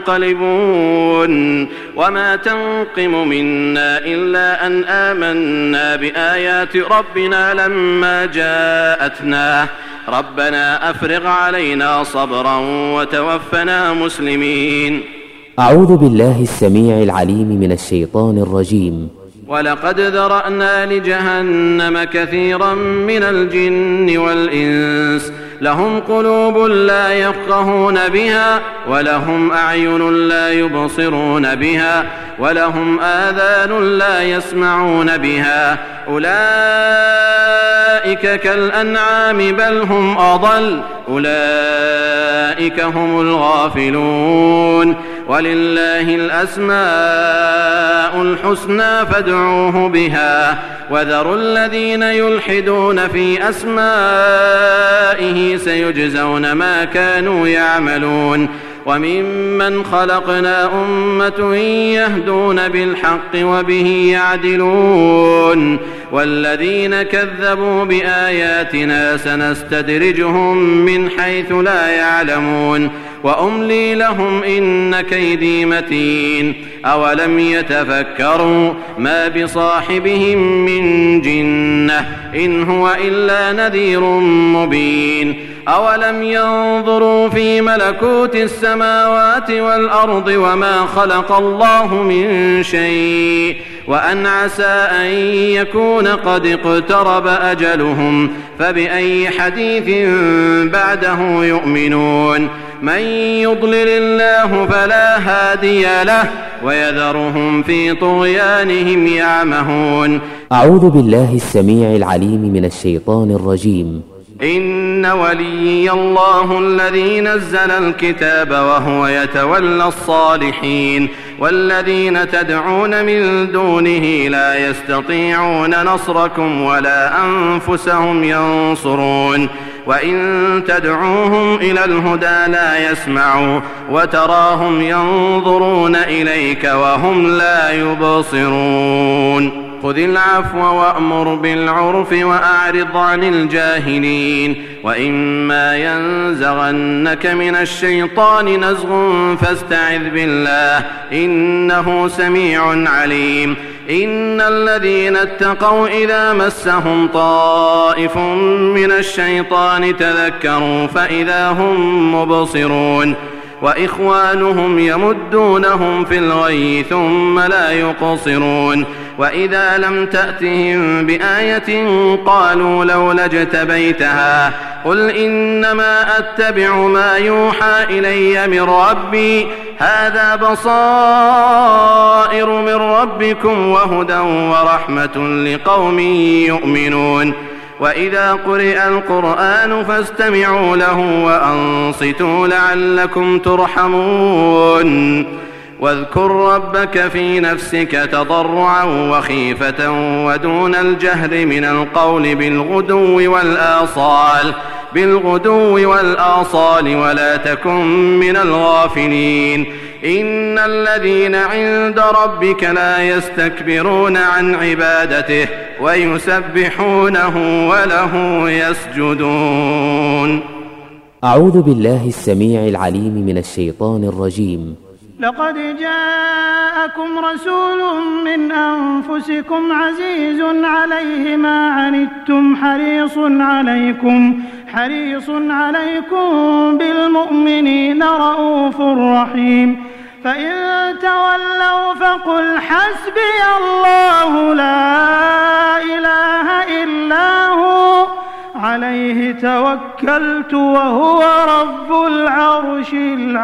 منقلبون وما تنقم منا إلا أن آمنا بآيات ربنا لما جاءتنا ربنا أفرغ علينا صبرا وتوفنا مسلمين. أعوذ بالله السميع العليم من الشيطان الرجيم. ولقد ذرأنا لجهنم كثيرا من الجن والإنس لهم قلوب لا يفقهون بها ولهم أعين لا يبصرون بها ولهم آذان لا يسمعون بها أولئك كالأنعام بل هم أضل أولئك هم الغافلون ولله الأسماء الحسنى فادعوه بها وذروا الذين يلحدون في أسمائه سيجزون ما كانوا يعملون وممن خلقنا أمة يهدون بالحق وبه يعدلون والذين كذبوا بآياتنا سنستدرجهم من حيث لا يعلمون وأملي لهم إن كيدي متين أولم يتفكروا ما بصاحبهم من جنة إن هو إلا نذير مبين أولم ينظروا في ملكوت السماوات والأرض وما خلق الله من شيء وأن عسى أن يكون قد اقترب أجلهم فبأي حديث بعده يؤمنون من يضلل الله فلا هادي له ويذرهم في طغيانهم يعمهون. أعوذ بالله السميع العليم من الشيطان الرجيم. إن وليي الله الذي نزل الكتاب وهو يتولى الصالحين والذين تدعون من دونه لا يستطيعون نصركم ولا أنفسهم ينصرون وإن تدعوهم إلى الهدى لا يسمعوا وتراهم ينظرون إليك وهم لا يبصرون. خذ العفو وأمر بالعرف وأعرض عن الجاهلين وإما ينزغنك من الشيطان نزغ فاستعذ بالله إنه سميع عليم. إن الذين اتقوا إذا مسهم طائف من الشيطان تذكروا فإذا هم مبصرون وإخوانهم يمدونهم في الغي ثم لا يقصرون وإذا لم تأتهم بآية قالوا لولا اجتبيتها قل إنما أتبع ما يوحى إلي من ربي هذا بصائر من ربكم وهدى ورحمة لقوم يؤمنون. وإذا قرئ القرآن فاستمعوا له وأنصتوا لعلكم ترحمون. واذكر ربك في نفسك تضرعا وخيفة ودون الجهر من القول بالغدو والآصال بالغدو والآصال ولا تكن من الغافلين. إن الذين عند ربك لا يستكبرون عن عبادته ويسبحونه وله يسجدون. أعوذ بالله السميع العليم من الشيطان الرجيم. لقد جاءكم رسول من أنفسكم عزيز عليه ما عنتم حريص عليكم حريص عليكم بالمؤمنين رءوف رحيم. فإن تولوا فقل حسبي الله لا إله إلا هو عليه توكلت وهو رب العرش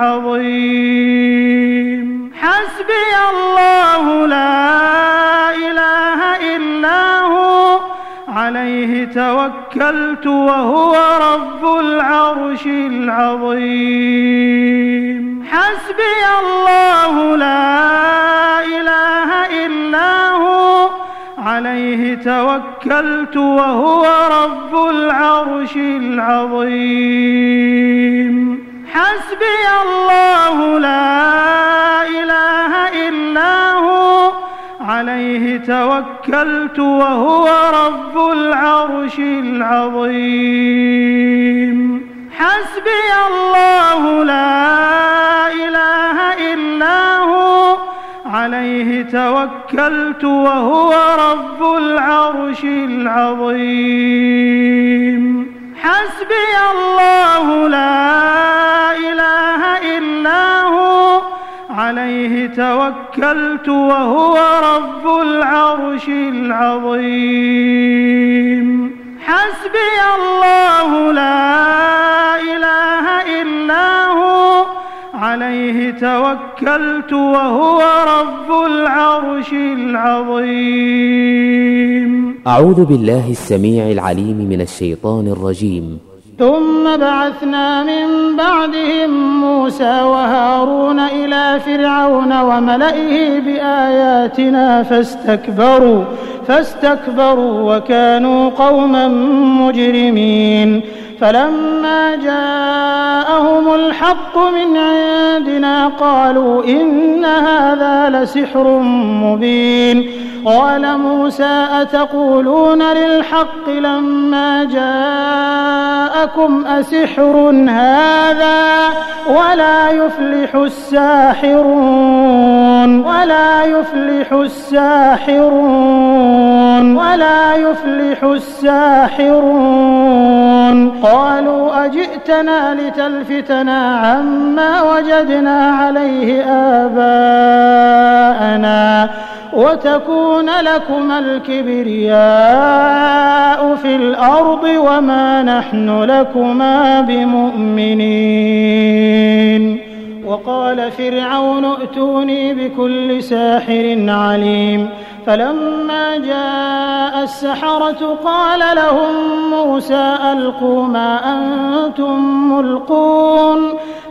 العظيم. حسبي الله لا إله إلا هو عليه توكلت وهو رب العرش العظيم. حسبي الله لا إله إلا هو عليه توكلت وهو رب العرش العظيم. حسبي الله لا إله إلا هو عليه توكلت وهو رب العرش العظيم. حسبي الله لا إله إلا هو عليه توكلت وهو رب العرش العظيم. حسبي الله لا إله إلا هو عليه توكلت توكلت وهو رب العرش العظيم حسبي الله لا إله إلا هو عليه توكلت وهو رب العرش العظيم. أعوذ بالله السميع العليم من الشيطان الرجيم. ثم بعثنا من بعدهم موسى وهارون إلى فرعون وملئه بآياتنا فاستكبروا فاستكبروا وكانوا قوما مجرمين. فلما جاءهم الحق من عندنا قالوا إن هذا لسحر مبين. قال موسى أتقولون للحق لما جاءكم أسحر هذا ولا يفلح الساحرون ولا يفلح الساحرون ولا يفلح الساحرون. قالوا أجئتنا لتلفتنا عما وجدنا عليه آباءنا وتكون لكما الكبرياء في الأرض وما نحن لكما بمؤمنين. وقال فرعون ائتوني بكل ساحر عليم. فلما جاء السحرة قال لهم موسى ألقوا ما أنتم ملقون.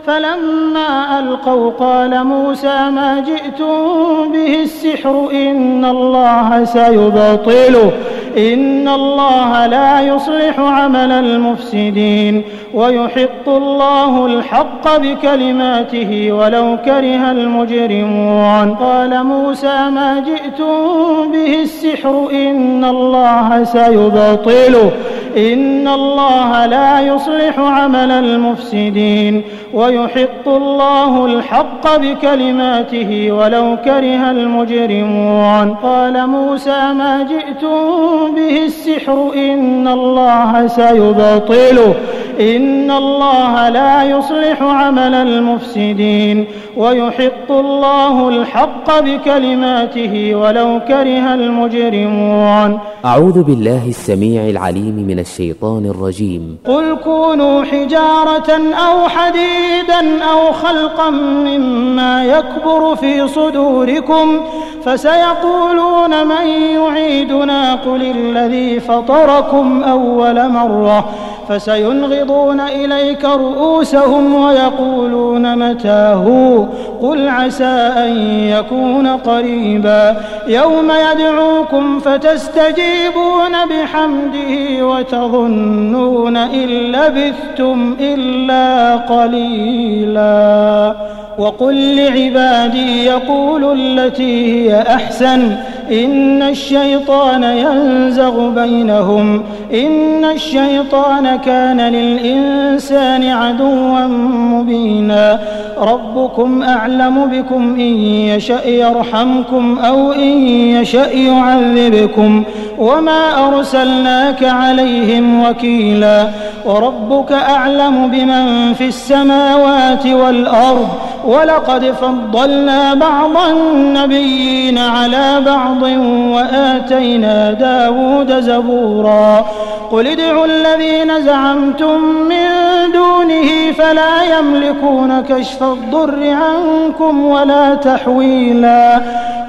فلما ألقوا قال موسى ما جئتم به السحر إن الله سيبطله إن الله لا يصلح عمل المفسدين ويحق الله الحق بكلماته ولو كره المجرمون. قال موسى ما جئتم به السحر إن الله سيبطله إن الله لا يصلح عمل المفسدين ويحق الله الحق بكلماته ولو كره المجرمون. قال موسى ما جئتم به السحر إن الله سيبطله إن الله لا يصلح عمل المفسدين ويحق الله الحق بكلماته ولو كره المجرمون. أعوذ بالله السميع العليم من الشيطان الرجيم. قل كونوا حجارة أو حديدا أو خلقا مما يكبر في صدوركم فسيقولون من يعيدنا قل الذي فطركم أول مرة فسينغضون إليك رؤوسهم ويقولون متى هو قل عسى أن يكون قريبا يوم يدعوكم فتستجيبون بحمده وتظنون إن لبثتم إلا قليلا. وقل لعبادي يقولوا التي هي أحسن إن الشيطان ينزغ بينهم إن الشيطان كان للإنسان عدوا مبينا. ربكم أعلم بكم إن يشأ يرحمكم أو إن يشأ يعذبكم وما أرسلناك عليهم وكيلا. وربك أعلم بمن في السماوات والأرض ولقد فضلنا بعض النبيين على بعض وآتينا داود زبورا. قل ادعوا الذين زعمتم من دونه فلا يملكون كشف الضر عنكم ولا تحويلا.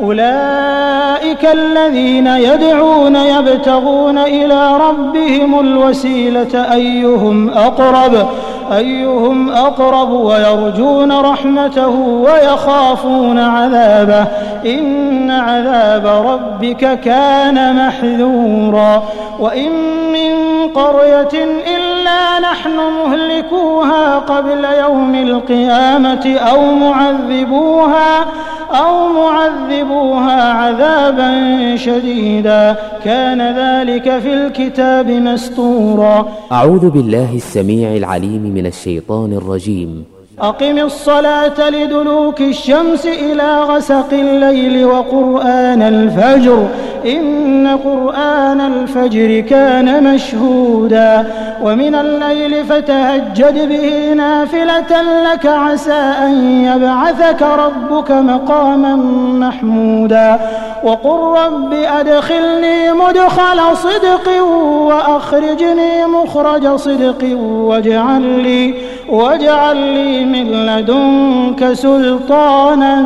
أولئك الذين يدعون يبتغون إلى ربهم الوسيلة أيهم أقرب أيهم أقرب ويرجون رحمته ويخافون عذابه إن عذاب ربك كان محذورا. وإن من قرية إلا نحن مهلكوها قبل يوم القيامة أو معذبوها أو معذبوها عذابا شديدا كان ذلك في الكتاب مسطورا. أعوذ بالله السميع العليم من الشيطان الرجيم. أقم الصلاة لدلوك الشمس إلى غسق الليل وقرآن الفجر إن قرآن الفجر كان مشهودا ومن الليل فتهجد به نافلة لك عسى أن يبعثك ربك مقاما محمودا وقل رب أدخلني مدخل صدق وأخرجني مخرج صدق واجعل لي, واجعل لي من لدنك سلطانا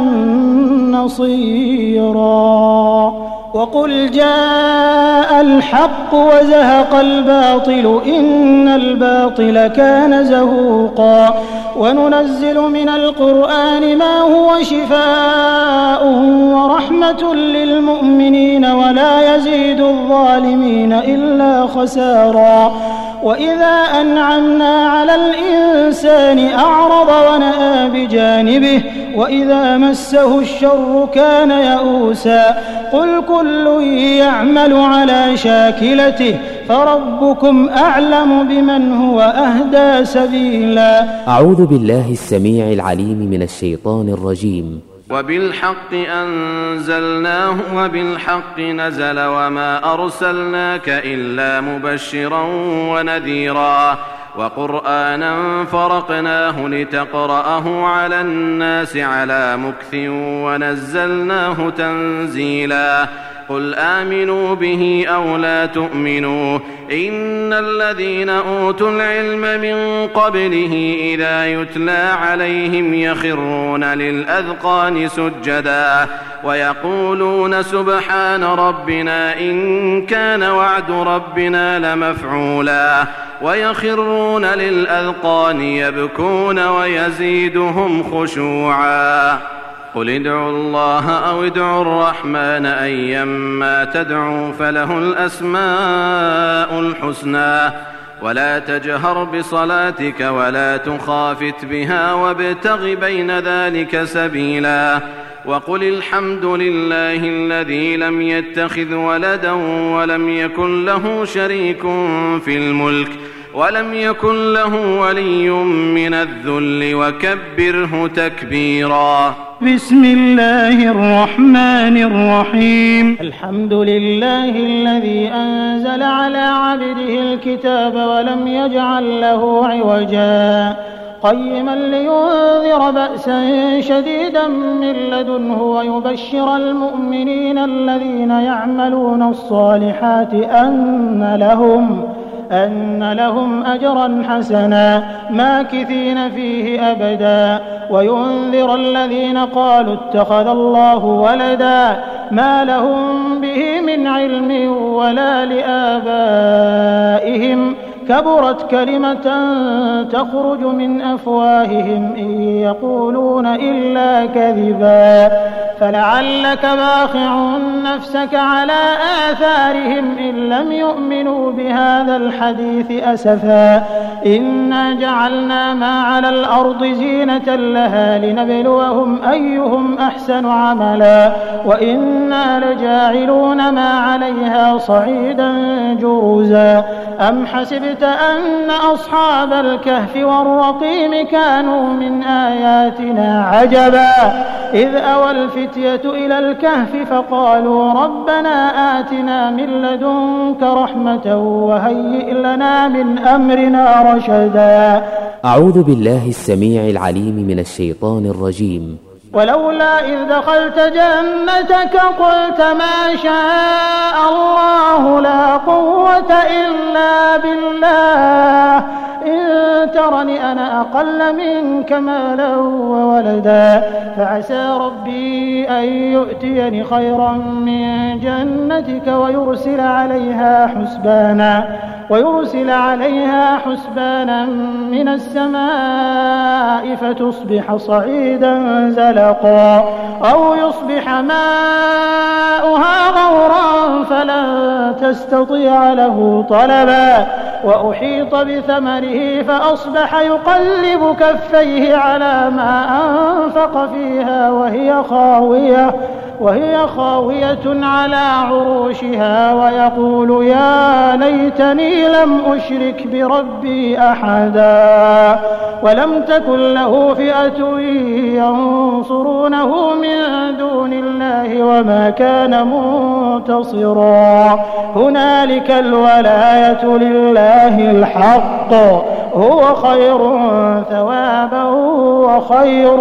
نصيرا وقل جاء الحق وزهق الباطل إن الباطل كان زهوقا وننزل من القرآن ما هو شفاء ورحمة للمؤمنين ولا يزيد الظالمين إلا خسارا وإذا أنعمنا على الإنسان أعرض ونأى بجانبه وإذا مسه الشر كان يئوسا قل كل يعمل على شاكلته فربكم أعلم بمن هو أهدى سبيلا. أعوذ بالله السميع العليم من الشيطان الرجيم. وبالحق أنزلناه وبالحق نزل وما أرسلناك إلا مبشرا ونذيرا وقرآنا فرقناه لتقرأه على الناس على مكث ونزلناه تنزيلا قل آمنوا به أو لا تؤمنوا إن الذين أوتوا العلم من قبله إذا يتلى عليهم يخرون للأذقان سجدا ويقولون سبحان ربنا إن كان وعد ربنا لمفعولا ويخرون للأذقان يبكون ويزيدهم خشوعا قل ادعوا الله أو ادعوا الرحمن أيما تدعوا فله الأسماء الحسنى ولا تجهر بصلاتك ولا تخافت بها وابتغ بين ذلك سبيلا وقل الحمد لله الذي لم يتخذ ولدا ولم يكن له شريك في الملك ولم يكن له ولي من الذل وكبره تكبيرا. بسم الله الرحمن الرحيم. الحمد لله الذي أنزل على عبده الكتاب ولم يجعل له عوجا قيما لينذر بأسا شديدا من لدنه ويبشر المؤمنين الذين يعملون الصالحات أن لهم أن لهم أجرا حسنا ماكثين فيه أبدا وينذر الذين قالوا اتخذ الله ولدا ما لهم به من علم ولا لآبائهم كبرت كلمة تخرج من أفواههم إن يقولون إلا كذبا فلعلك باخع نفسك على آثارهم إن لم يؤمنوا بهذا الحديث أسفا إنا جعلنا ما على الأرض زينة لها لنبلوهم أيهم أحسن عملا وإنا لجاعلون ما عليها صعيدا جرزا أم حسبت أن أصحاب الكهف والرقيم كانوا من آياتنا عجبا إذ أوى الفتية إلى الكهف فقالوا ربنا آتنا من لدنك رحمة وهيئ لنا من أمرنا رشدا. أعوذ بالله السميع العليم من الشيطان الرجيم. ولولا إذ دخلت جنتك قلت ما شاء الله لا قوة إلا بالله إن ترني أنا أقل منك مالا وولدا فعسى ربي أن يؤتيني خيرا من جنتك ويرسل عليها حسبانا ويرسل عليها حسبانا من السماء فتصبح صعيدا زلقا أو يصبح ماؤها غورا فلن تستطيع له طلبا وأحيط بثمره فأصبح يقلب كفيه على ما أنفق فيها وهي خاوية وهي خاوية على عروشها ويقول يا ليتني لم أشرك بربي أحدا ولم تكن له فئة ينصرونه من دون الله وما كان منتصرا هنالك الولاية لله الحق هو خير ثوابا وخير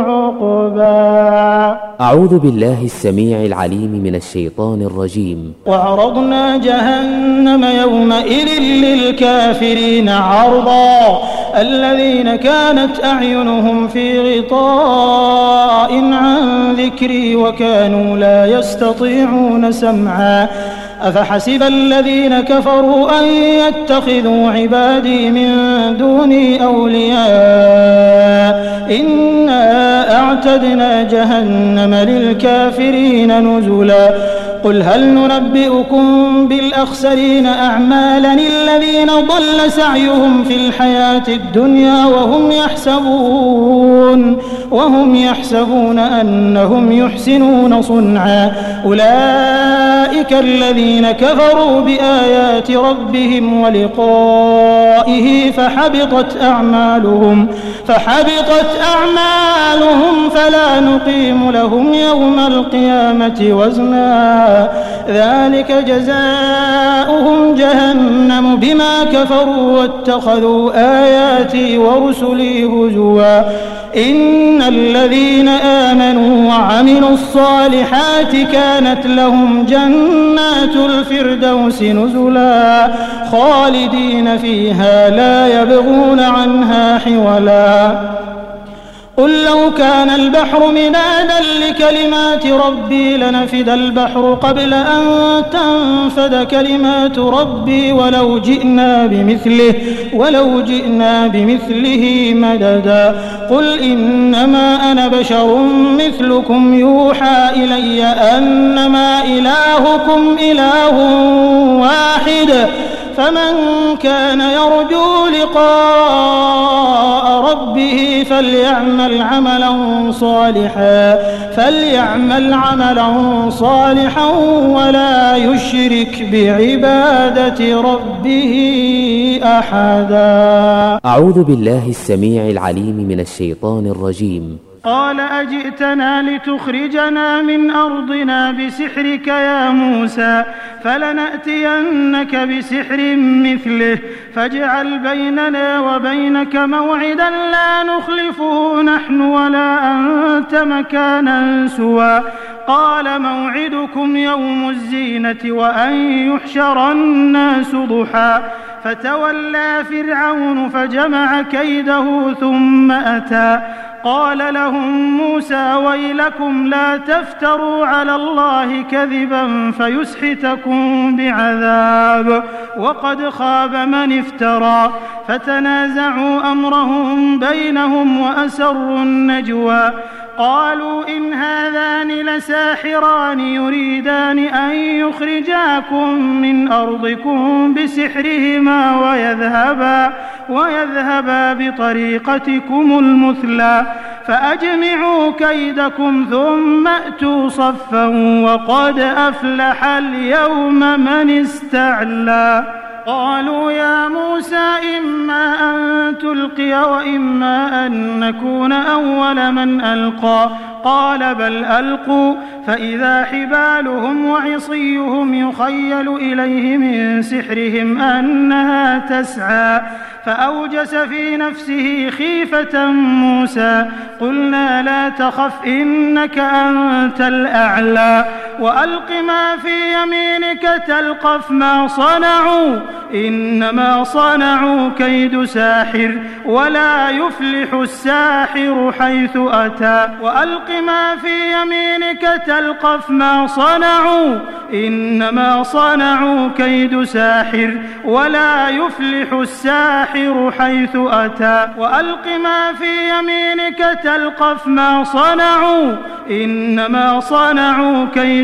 عقبا. أعوذ بالله السميع العليم من الشيطان الرجيم. وعرضنا جهنم يومئذ للكافرين عرضا الذين كانت أعينهم في غطاء عن ذكري وكانوا لا يستطيعون سمعا أفحسب الذين كفروا أن يتخذوا عبادي من دوني أولياء إنا أعتدنا جهنم للكافرين نزلا قل هل ننبئكم بالأخسرين أعمالا الذين ضل سعيهم في الحياة الدنيا وهم يحسبون وهم يحسبون أنهم يحسنون صنعا أولئك الذين كفروا بآيات ربهم ولقائه فحبطت أعمالهم فحبطت أعمالهم فلا نقيم لهم يوم القيامة وزنا ذلك جزاؤهم جهنم بما كفروا واتخذوا آياتي ورسلي هزوا إن الذين آمنوا وعملوا الصالحات كانت لهم جنات الفردوس نزلا خالدين فيها لا يبغون عنها حولا قل لو كان البحر مدادا لكلمات ربي لنفد البحر قبل أن تنفد كلمات ربي ولو جئنا بمثله ولو جئنا بمثله مددا قل إنما أنا بشر مثلكم يوحى إلي أنما إلهكم إله واحد فمن كان يرجو لقاء ربه فليعمل عملا صالحا فليعمل عملا صالحا ولا يشرك بعبادة ربه أحدا. أعوذ بالله السميع العليم من الشيطان الرجيم. قال أجئتنا لتخرجنا من أرضنا بسحرك يا موسى فلنأتينك بسحر مثله فاجعل بيننا وبينك موعدا لا نخلفه نحن ولا أنت مكانا سوى قال موعدكم يوم الزينة وأن يحشر الناس ضحى فتولى فرعون فجمع كيده ثم أتى قال لهم موسى ويلكم لا تفتروا على الله كذبا فيسحتكم بعذاب وقد خاب من افترى فتنازعوا أمرهم بينهم وأسروا النجوى قالوا إن هذان لساحران يريدان أن يخرجاكم من أرضكم بسحرهما ويذهبا ويذهبا بطريقتكم المثلى فأجمعوا كيدكم ثم أتوا صفا وقد أفلح اليوم من استعلى قالوا يا موسى إما أن تلقي وإما أن نكون أول من ألقى قال بل ألقوا فإذا حبالهم وعصيهم يخيل إليه من سحرهم أنها تسعى فأوجس في نفسه خيفة موسى قلنا لا تخف إنك أنت الأعلى وألق ما في يمينك تلقف ما صنعوا إنما صنعوا كيد ساحر ولا يفلح الساحر حيث أتى وألق ما في يمينك تلقف ما صنعوا إنما صنعوا كيد ساحر ولا يفلح الساحر حيث أتى وألق ما في يمينك تلقف ما صنعوا إنما صنعوا كيد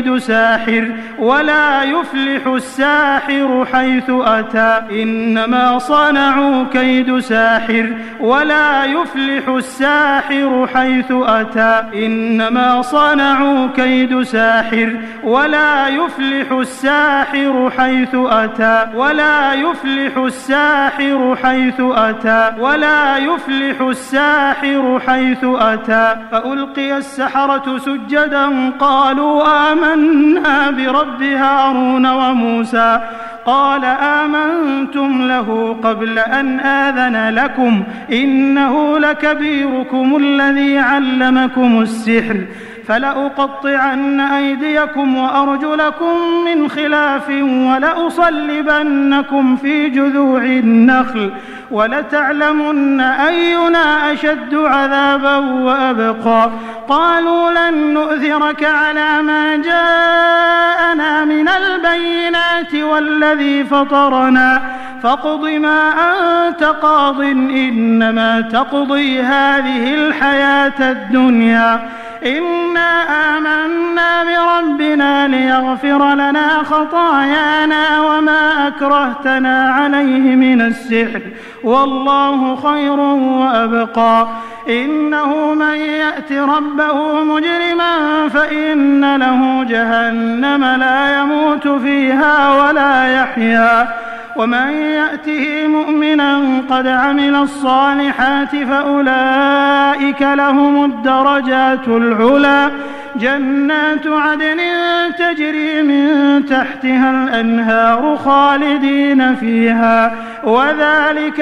كيد ساحر ولا يفلح الساحر حيث أتى إنما صنعوا كيد ساحر ولا يفلح الساحر حيث أتى إنما صنعوا كيد ساحر ولا يفلح الساحر حيث أتى ولا يفلح الساحر حيث أتى ولا يفلح الساحر حيث أتى فألقي السحرة سجدا قالوا آمنا برب هارون وموسى قال آمنتم له قبل أن آذن لكم إنه لكبيركم الذي علمكم السحر فلأقطعن أيديكم وأرجلكم من خلاف ولأصلبنكم في جذوع النخل ولتعلمن أينا أشد عذابا وأبقى قالوا لن نؤثرك على ما جاءنا من البينات والذي فطرنا فاقض ما أنت قاض إنما تقضي هذه الحياة الدنيا إنا آمنا بربنا ليغفر لنا خطايانا وما أكرهتنا عليه من السحر والله خير وأبقى إنه من يأت ربه مجرما فإن له جهنم لا يموت فيها ولا يحيا ومن يأته مؤمنا قد عمل الصالحات فأولئك لهم الدرجات العلى جنات عدن تجري من تحتها الأنهار خالدين فيها وذلك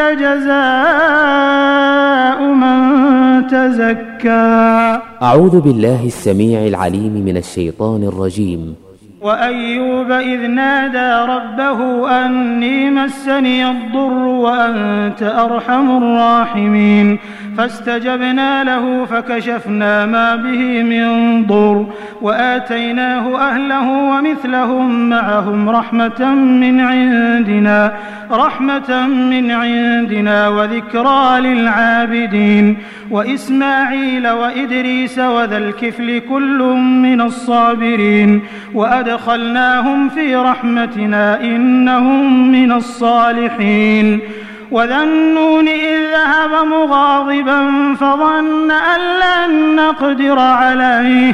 جزاء من تزكى. أعوذ بالله السميع العليم من الشيطان الرجيم. وأيوب إذ نادى ربه أني مسني الضر وأنت أرحم الراحمين فاستجبنا له فكشفنا ما به من ضر وآتيناه أهله ومثلهم معهم رحمة من عندنا رحمة من عندنا وذكرى للعابدين وإسماعيل وإدريس وذا الكفل كل من الصابرين وأدخلناهم في رحمتنا إنهم من الصالحين وذا النون إذ ذهب مغاضبا فظن أن لن نقدر عليه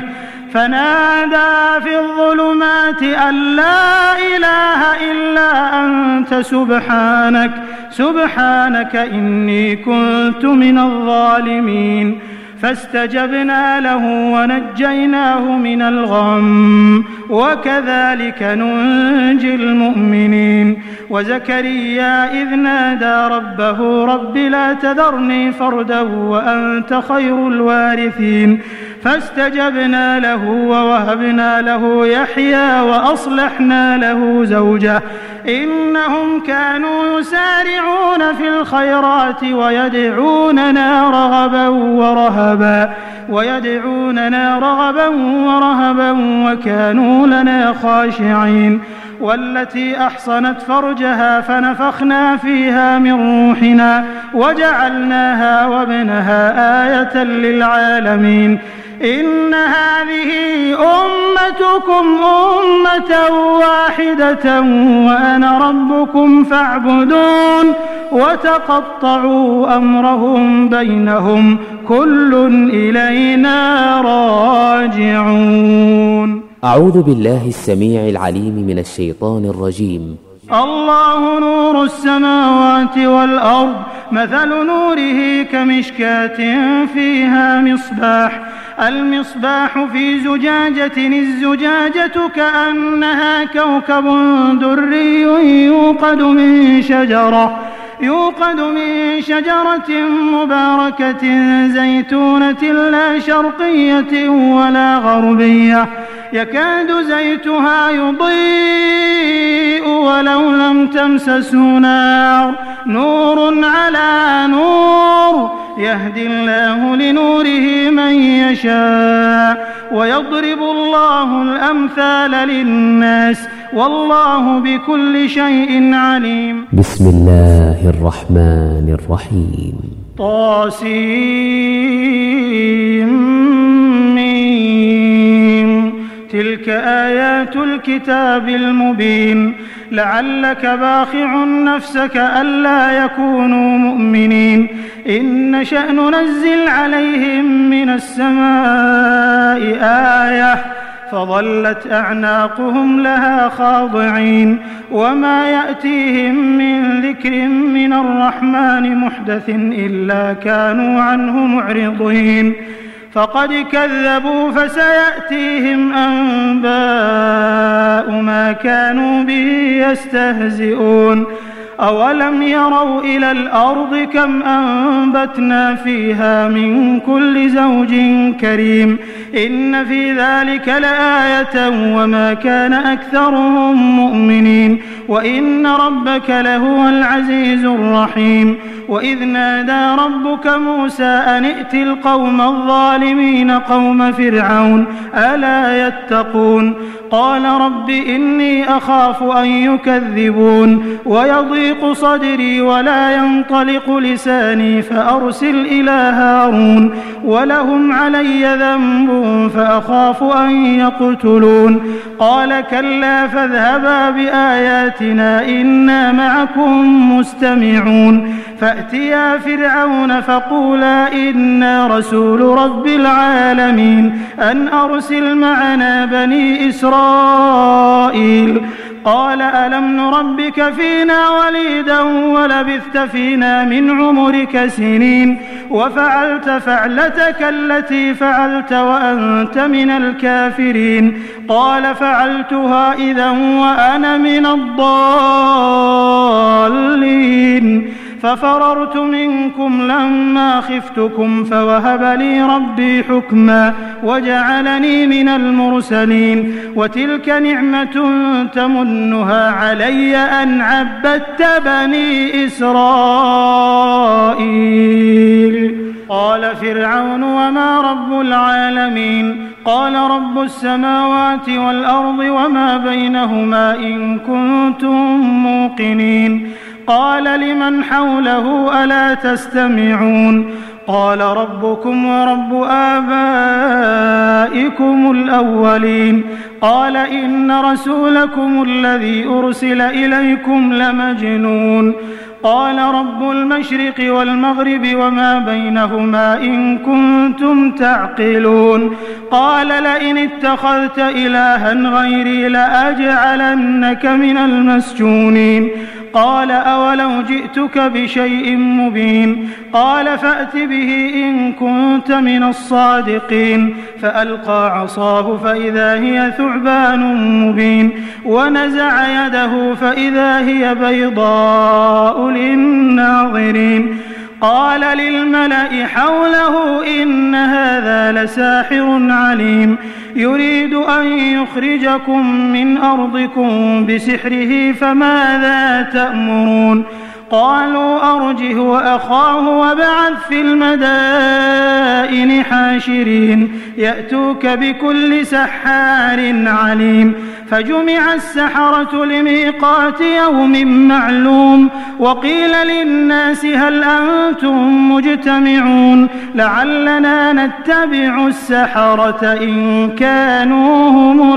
فنادى في الظلمات أن لا إله إلا أنت سبحانك سبحانك إني كنت من الظالمين فاستجبنا له ونجيناه من الغم وكذلك ننجي المؤمنين وزكريا إذ نادى ربه رب لا تذرني فردا وأنت خير الوارثين فاستجبنا له ووهبنا له يحيى وأصلحنا له زوجه إنهم كانوا يسارعون في الخيرات ويدعوننا رغبا ورهبا ويدعوننا رغبا ورهبا وكانوا لنا خاشعين والتي أحصنت فرجها فنفخنا فيها من روحنا وجعلناها وابنها آية للعالمين إن هذه أمتكم أمة واحدة وأنا ربكم فاعبدون وتقطعوا أمرهم بينهم كل إلينا راجعون. أعوذ بالله السميع العليم من الشيطان الرجيم. الله نور السماوات والأرض مثل نوره كمشكاة فيها مصباح المصباح في زجاجة الزجاجة كأنها كوكب دري يوقد من شجرة يوقد من شجرة مباركة زيتونة لا شرقية ولا غربية يكاد زيتها يضيء ولو لم تمسسه نار نور على نور يهدي الله لنوره من يشاء ويضرب الله الأمثال للناس والله بكل شيء عليم. بسم الله الرحمن الرحيم. طاسيم تلك آيات الكتاب المبين لعلك باخع نفسك ألا يكونوا مؤمنين إن نشأ ننزل عليهم من السماء آية فظلت أعناقهم لها خاضعين وما يأتيهم من ذكر من الرحمن محدث إلا كانوا عنه معرضين فقد كذبوا فسيأتيهم أنباء ما كانوا به يستهزئون أولم يروا إلى الأرض كم أنبتنا فيها من كل زوج كريم إن في ذلك لآية وما كان أكثرهم مؤمنين وإن ربك لهو العزيز الرحيم وإذ نادى ربك موسى أن ائت القوم الظالمين قوم فرعون ألا يتقون قال رب إني أخاف أن يكذبون ويضيق صدري ولا ينطلق لساني فأرسل إلى هارون ولهم علي ذنب فأخاف أن يقتلون قال كلا فاذهبا بآياتنا إنا معكم مستمعون فأتيا فرعون فقولا إنا رسول رب العالمين أن أرسل معنا بني إسرائيل قال ألم نربك فينا وليدا ولبثت فينا من عمرك سنين وفعلت فعلتك التي فعلت وأنت من الكافرين قال فعلتها إذا وأنا من الضالين ففررت منكم لما خفتكم فوهب لي ربي حكما وجعلني من المرسلين وتلك نعمة تمنها علي أن عبدت بني إسرائيل قال فرعون وما رب العالمين قال رب السماوات والأرض وما بينهما إن كنتم موقنين قال لمن حوله ألا تستمعون قال ربكم ورب آبائكم الأولين قال إن رسولكم الذي أرسل إليكم لمجنون قال رب المشرق والمغرب وما بينهما إن كنتم تعقلون قال لئن اتخذت إلها غيري لأجعلنك من المسجونين قال أولو جئتك بشيء مبين قال فأت به إن كنت من الصادقين فألقى عصاه فإذا هي ثعبان مبين ونزع يده فإذا هي بيضاء للناظرين قال للملأ حوله إن هذا لساحر عليم يريد أن يخرجكم من أرضكم بسحره فماذا تأمرون قالوا أرجه وأخاه وابعث في المدائن حاشرين يأتوك بكل سحار عليم فجمع السحرة لميقات يوم معلوم وقيل للناس هل أنتم مجتمعون لعلنا نتبع السحرة إن كانوا هم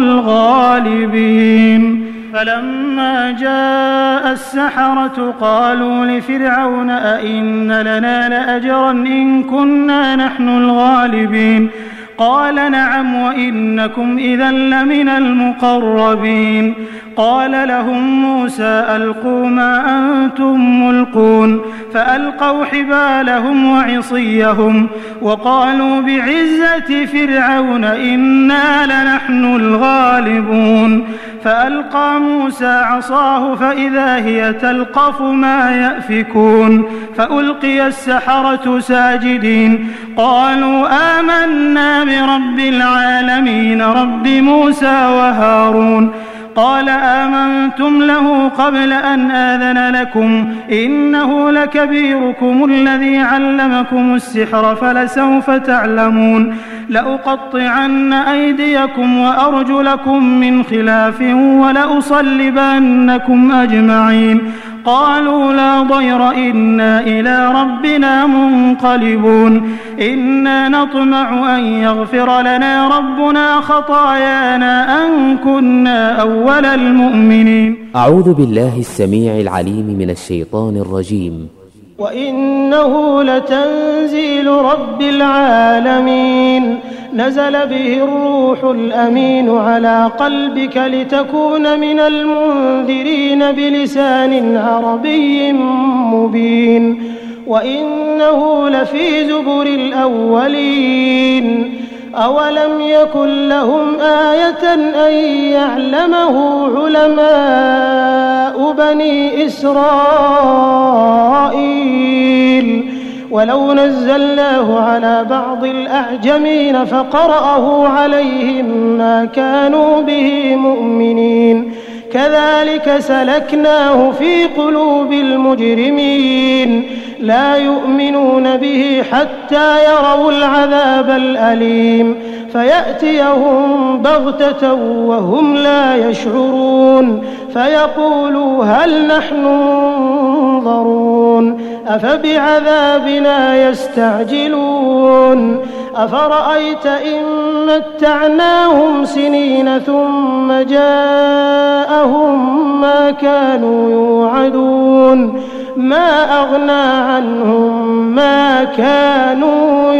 الغالبين فلما جاء السحرة قالوا لفرعون أئن لنا لأجرا إن كنا نحن الغالبين قال نعم وإنكم إذا لمن المقربين قال لهم موسى ألقوا ما أنتم ملقون فألقوا حبالهم وعصيهم وقالوا بعزة فرعون إنا لنحن الغالبون فألقى موسى عصاه فإذا هي تلقف ما يأفكون فألقي السحرة ساجدين قالوا آمنا برب العالمين رب موسى وهارون قال آمنتم له قبل أن آذن لكم إنه لكبيركم الذي علمكم السحر فلسوف تعلمون لأقطعن أيديكم وأرجلكم من خلاف ولأصلبنكم أجمعين قالوا لا ضير إنا إلى ربنا منقلبون إنا نطمع أن يغفر لنا ربنا خطايانا أن كنا أول المؤمنين. أعوذ بالله السميع العليم من الشيطان الرجيم. وإنه لتنزيل رب العالمين نزل به الروح الأمين على قلبك لتكون من المنذرين بلسان عربي مبين وإنه لفي زبر الأولين أولم يكن لهم آية أن يعلمه علماء بني إسرائيل ولو نزلناه على بعض الأعجمين فقرأه عليهم ما كانوا به مؤمنين كذلك سلكناه في قلوب المجرمين لا يؤمنون به حتى يروا العذاب الأليم فيأتيهم بغتة وهم لا يشعرون فيقولوا هل نحن منظرون أفبعذابنا يستعجلون أفرأيت إن متعناهم سنين ثم جاءهم ما كانوا يوعدون ما أغنى عنهم ما كانوا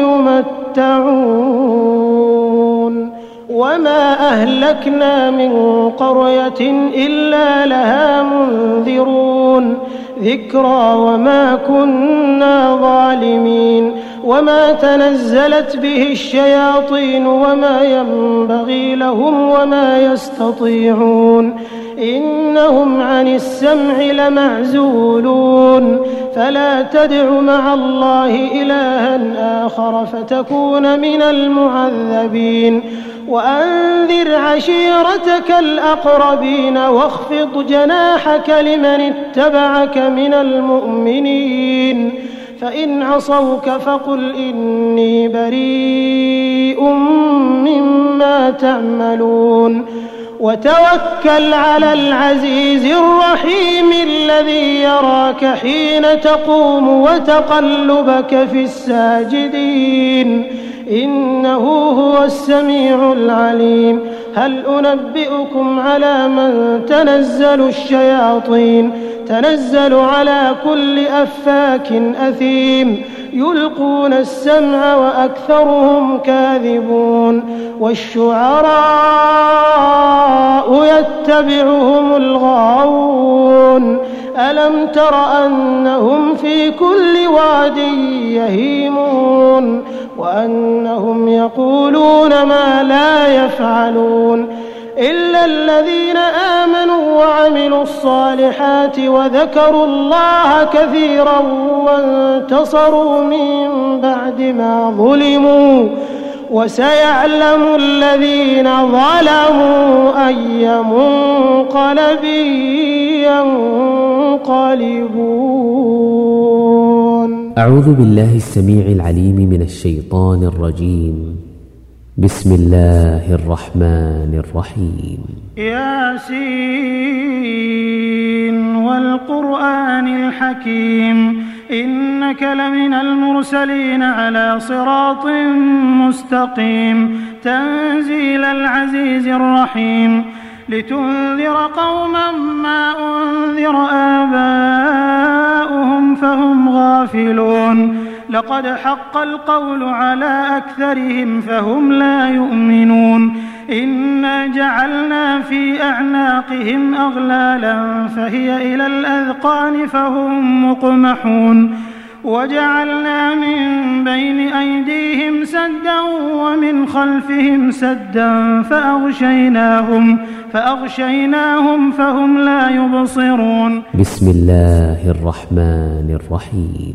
يمتعون وما أهلكنا من قرية إلا لها منذرون ذكرى وما كنا ظالمين وما تنزلت به الشياطين وما ينبغي لهم وما يستطيعون إنهم عن السمع لمعزولون فلا تدع مع الله إلها آخر فتكون من المعذبين وأنذر عشيرتك الأقربين واخفض جناحك لمن اتبعك من المؤمنين فإن عصوك فقل إني بريء مما تعملون وتوكل على العزيز الرحيم الذي يراك حين تقوم وتقلبك في الساجدين إنه هو السميع العليم هل أنبئكم على من تنزل الشياطين تنزل على كل أفاك أثيم يلقون السمع وأكثرهم كاذبون والشعراء يتبعهم الغاوون ألم تر أنهم في كل واد يهيمون وأنهم يقولون ما لا يفعلون إلا الذين آمنوا وعملوا الصالحات وذكروا الله كثيرا وانتصروا من بعد ما ظلموا وسيعلم الذين ظلموا أي منقلب ينقلبون. أعوذ بالله السميع العليم من الشيطان الرجيم. بسم الله الرحمن الرحيم. ياسين والقرآن الحكيم إنك لمن المرسلين على صراط مستقيم تنزيل العزيز الرحيم لتنذر قوما ما أنذر آباؤهم فهم غافلون لقد حق القول على أكثرهم فهم لا يؤمنون إنا جعلنا في أعناقهم أغلالا فهي إلى الأذقان فهم مقمحون وجعلنا من بين أيديهم سدا ومن خلفهم سدا فأغشيناهم فأغشيناهم فهم لا يبصرون. بسم الله الرحمن الرحيم.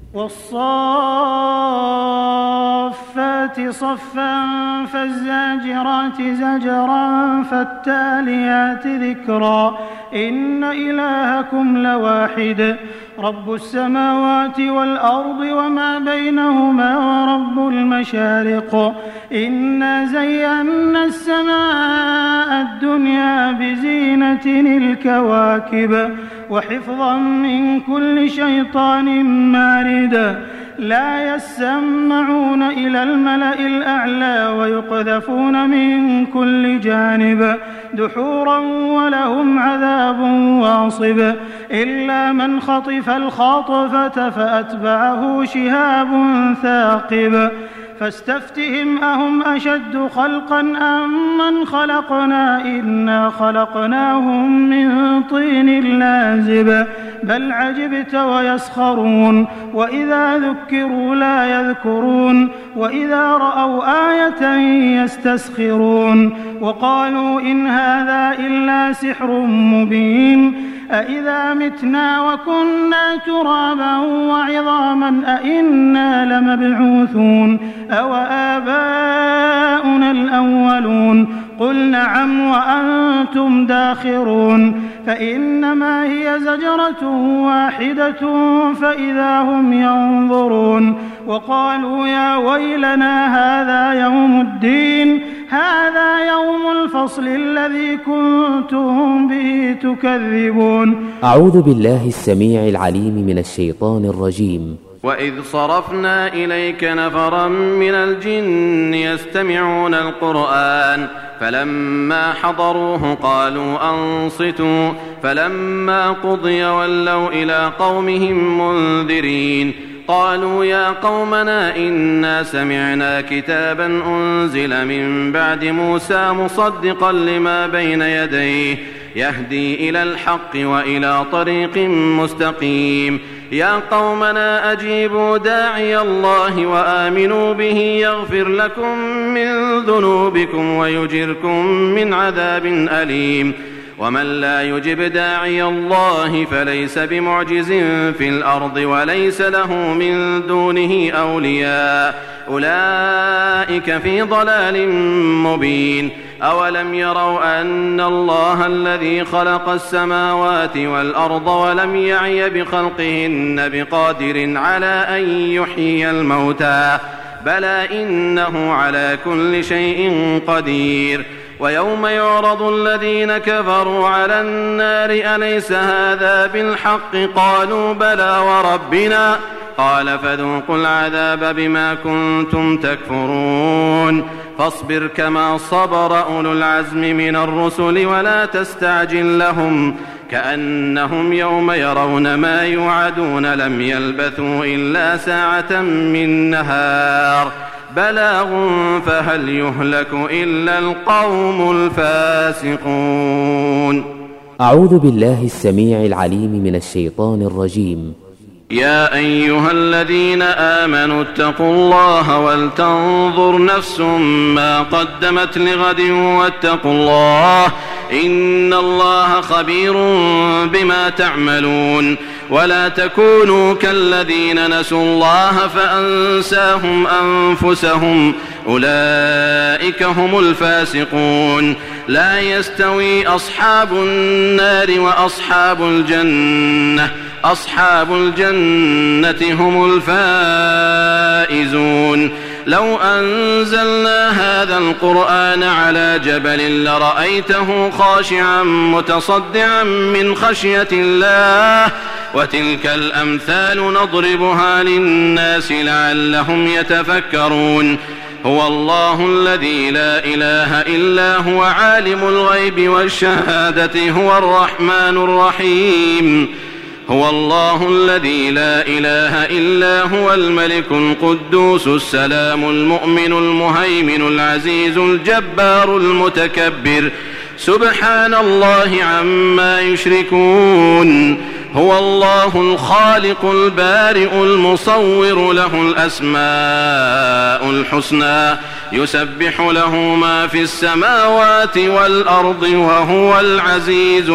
والصافات صفا فالزاجرات زجرا فالتاليات ذكرا إن إلهكم لواحد رب السماوات والأرض وما بينهما ورب المشارق إنا زينا السماء الدنيا بزينة الكواكب وحفظا من كل شيطان مارد لا يسمعون إلى الملأ الأعلى ويقذفون من كل جانب دحورا ولهم عذاب واصب إلا من خطف الخطفة فأتبعه شهاب ثاقب فاستفتهم أهم أشد خلقا أم من خلقنا إنا خلقناهم من طين لازب بل عجبت ويسخرون وإذا ذكروا لا يذكرون وإذا رأوا آية يستسخرون وقالوا إن هذا إلا سحر مبين أإذا متنا وكنا ترابا وعظاما أإنا لمبعوثون أو آباؤنا الأولون قل نعم وأنتم داخرون فإنما هي زجرة واحدة فإذا هم ينظرون وقالوا يا ويلنا هذا يوم الدين هذا يوم الفصل الذي كنتم به تكذبون. أعوذ بالله السميع العليم من الشيطان الرجيم. وإذ صرفنا إليك نفرا من الجن يستمعون القرآن فلما حضروه قالوا أنصتوا فلما قضي ولوا إلى قومهم منذرين قالوا يا قومنا إنا سمعنا كتابا أنزل من بعد موسى مصدقا لما بين يديه يهدي إلى الحق وإلى طريق مستقيم يا قومنا أجيبوا داعي الله وآمنوا به يغفر لكم من ذنوبكم ويجركم من عذاب أليم ومن لا يجب داعي الله فليس بمعجز في الأرض وليس له من دونه أولياء أولئك في ضلال مبين أولم يروا أن الله الذي خلق السماوات والأرض ولم يعي بخلقهن بقادر على أن يحيي الموتى بلى إنه على كل شيء قدير ويوم يعرض الذين كفروا على النار أليس هذا بالحق قالوا بلى وربنا قال فذوقوا العذاب بما كنتم تكفرون فاصبر كما صبر أولو العزم من الرسل ولا تستعجل لهم كأنهم يوم يرون ما يوعدون لم يلبثوا إلا ساعة من نهار بلاغ فهل يهلك إلا القوم الفاسقون. أعوذ بالله السميع العليم من الشيطان الرجيم. يا أيها الذين آمنوا اتقوا الله ولتنظر نفس ما قدمت لغد واتقوا الله إن الله خبير بما تعملون ولا تكونوا كالذين نسوا الله فأنساهم أنفسهم أولئك هم الفاسقون لا يستوي أصحاب النار وأصحاب الجنة أصحاب الجنة هم الفائزون لو أنزلنا هذا القرآن على جبل لرأيته خاشعا متصدعا من خشية الله وتلك الأمثال نضربها للناس لعلهم يتفكرون هو الله الذي لا إله إلا هو عالم الغيب والشهادة هو الرحمن الرحيم هو الله الذي لا إله إلا هو الملك القدوس السلام المؤمن المهيمن العزيز الجبار المتكبر سبحان الله عما يشركون هو الله الخالق البارئ المصور له الأسماء الحسنى يسبح له ما في السماوات والأرض وهو العزيز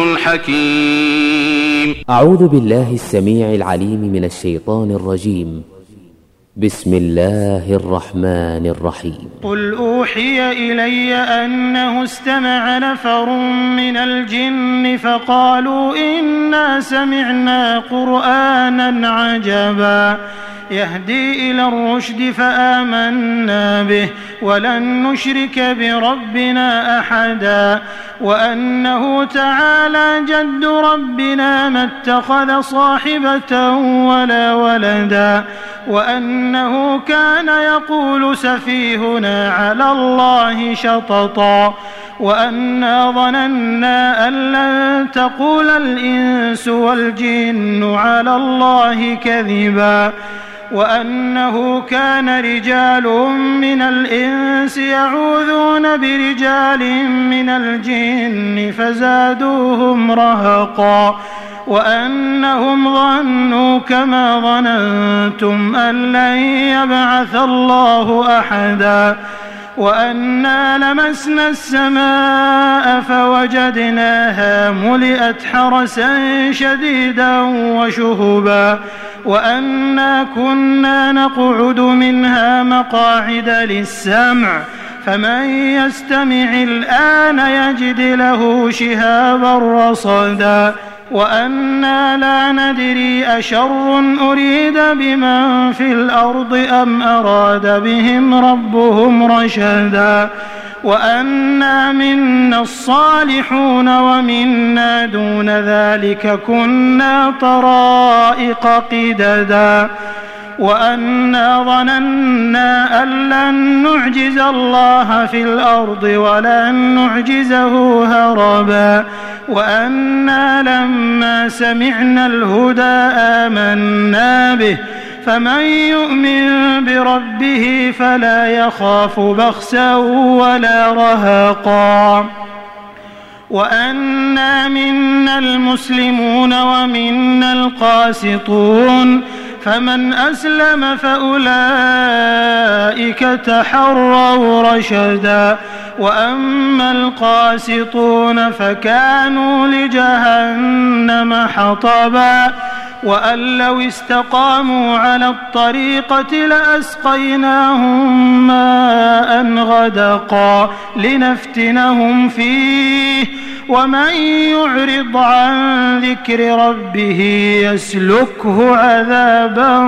الحكيم. أعوذ بالله السميع العليم من الشيطان الرجيم. بسم الله الرحمن الرحيم. قل أوحي إلي أنه استمع نفر من الجن فقالوا إنا سمعنا قرآنا عجبا يهدي إلى الرشد فآمنا به ولن نشرك بربنا أحدا وأنه تعالى جد ربنا ما اتخذ صاحبة ولا ولدا وأنه كان يقول سفيهنا على الله شططا وأنا ظننا أن لن تقول الإنس والجن على الله كذبا وأنه كان رجال من الإنس يعوذون برجال من الجن فزادوهم رهقا وأنهم ظنوا كما ظننتم أن لن يبعث الله أحدا وأنا لمسنا السماء فوجدناها ملئت حرسا شديدا وشهبا وأنا كنا نقعد منها مقاعد للسمع فمن يستمع الآن يجد له شهابا رصدا وأنا لا ندري أشر أريد بمن في الأرض أم أراد بهم ربهم رشدا وأنا منا الصالحون ومنا دون ذلك كنا طرائق قددا وأنا ظننا أن لن نعجز الله في الأرض ولن نعجزه هربا وأنا لما سمعنا الهدى آمنا به فمن يؤمن بربه فلا يخاف بخسا ولا رهقا وأنا منا المسلمون ومنا القاسطون فمن أسلم فأولئك تحروا رشدا وأما القاسطون فكانوا لجهنم حطبا وأن لو استقاموا على الطريقة لأسقيناهم ماء غدقا لنفتنهم فيه ومن يعرض عن ذكر ربه يسلكه عذابا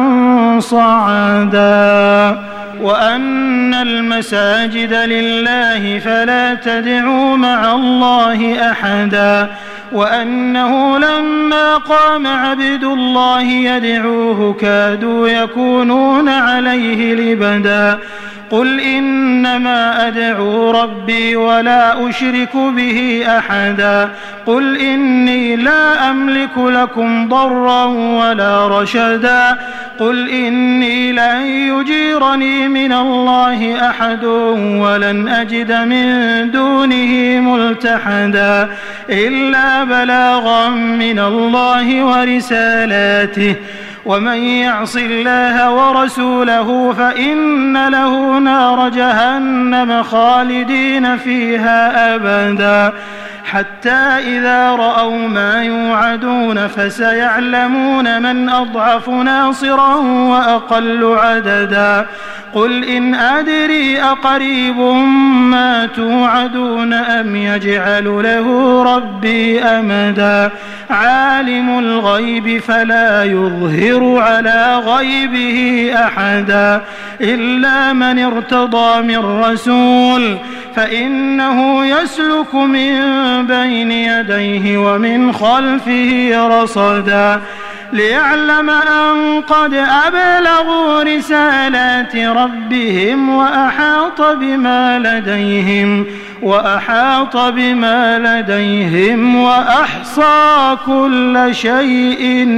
صعدا وأن المساجد لله فلا تدعوا مع الله أحدا وأنه لما قام عبد الله يدعوه كادوا يكونون عليه لبدا قل إنما أدعو ربي ولا أشرك به أحدا قل إني لا أملك لكم ضرا ولا رشدا قل إني لن يجيرني من الله أحد ولن أجد من دونه ملتحدا إلا بلاغا من الله ورسالاته ومن يعص الله ورسوله فإن له نار جهنم خالدين فيها أبدا حتى إذا رأوا ما يوعدون فسيعلمون من أضعف ناصرا وأقل عددا قل إن أدري أقريب ما توعدون أم يجعل له ربي أمدا عالم الغيب فلا يظهر على غيبه أحدا إلا من ارتضى من رسول فإنه يسلك من بين يديه ومن خلفه رصدا ليعلم أن قد أبلغوا رسالات ربهم وأحاط بما لديهم وأحاط بما لديهم وأحصى كل شيء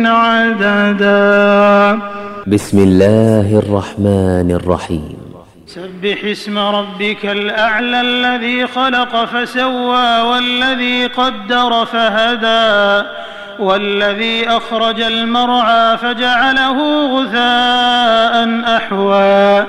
عددا. بسم الله الرحمن الرحيم. سبح اسم ربك الأعلى الذي خلق فسوى والذي قدر فهدى والذي أخرج المرعى فجعله غثاء أحوى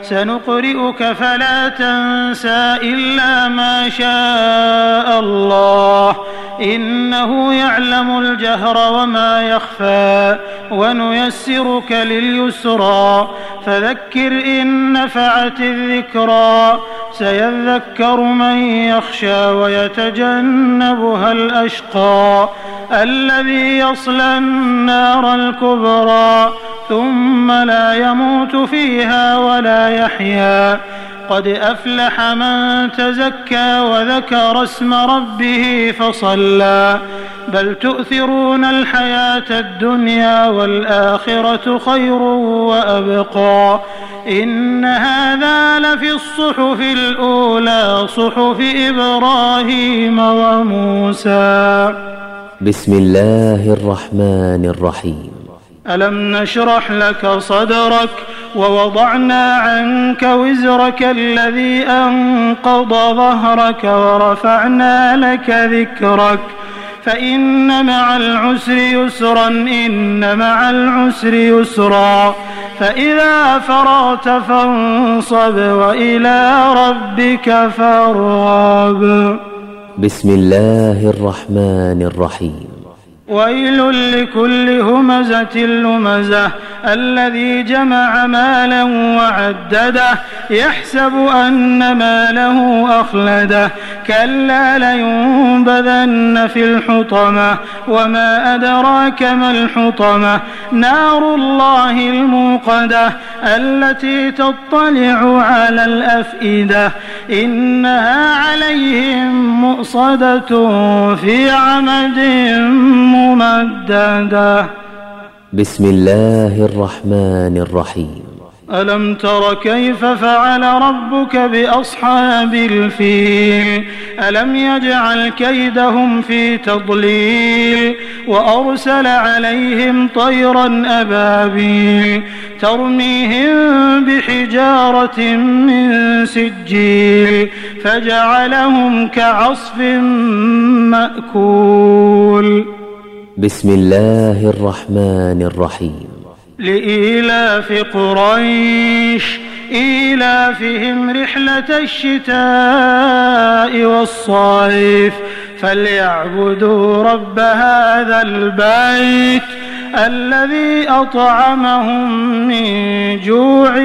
سنقرئك فلا تنسى إلا ما شاء الله إنه يعلم الجهر وما يخفى ونيسرك لليسرى فذكر إن نفعت الذكرى سيذكر من يخشى ويتجنبها الأشقى الذي يصلى النار الكبرى ثم لا يموت فيها ولا يحيا قد أفلح من تزكى وذكر اسم ربه فصلى بل تؤثرون الحياة الدنيا والآخرة خير وأبقى إن هذا لفي الصحف الأولى صحف إبراهيم وموسى. بسم الله الرحمن الرحيم. ألم نشرح لك صدرك ووضعنا عنك وزرك الذي أنقض ظهرك ورفعنا لك ذكرك فإن مع العسر يسرا إن مع العسر يسرا فإذا فرغت فانصب وإلى ربك فارغب. بسم الله الرحمن الرحيم. ويل لكل همزة لمزة الذي جمع مالا وعدده يحسب أن ماله أخلده كلا لينبذن في الحطمة وما أدراك ما الحطمة نار الله الموقدة التي تطلع على الأفئدة إنها عليهم مؤصدة في عمد ممددة. بسم الله الرحمن الرحيم. ألم تر كيف فعل ربك بأصحاب الفيل ألم يجعل كيدهم في تضليل وأرسل عليهم طيرا أبابيل ترميهم بحجارة من سجيل فجعلهم كعصف مأكول. بسم الله الرحمن الرحيم. لإيلاف قريش إيلافهم رحلة الشتاء والصيف فليعبدوا رب هذا البيت الذي أطعمهم من جوع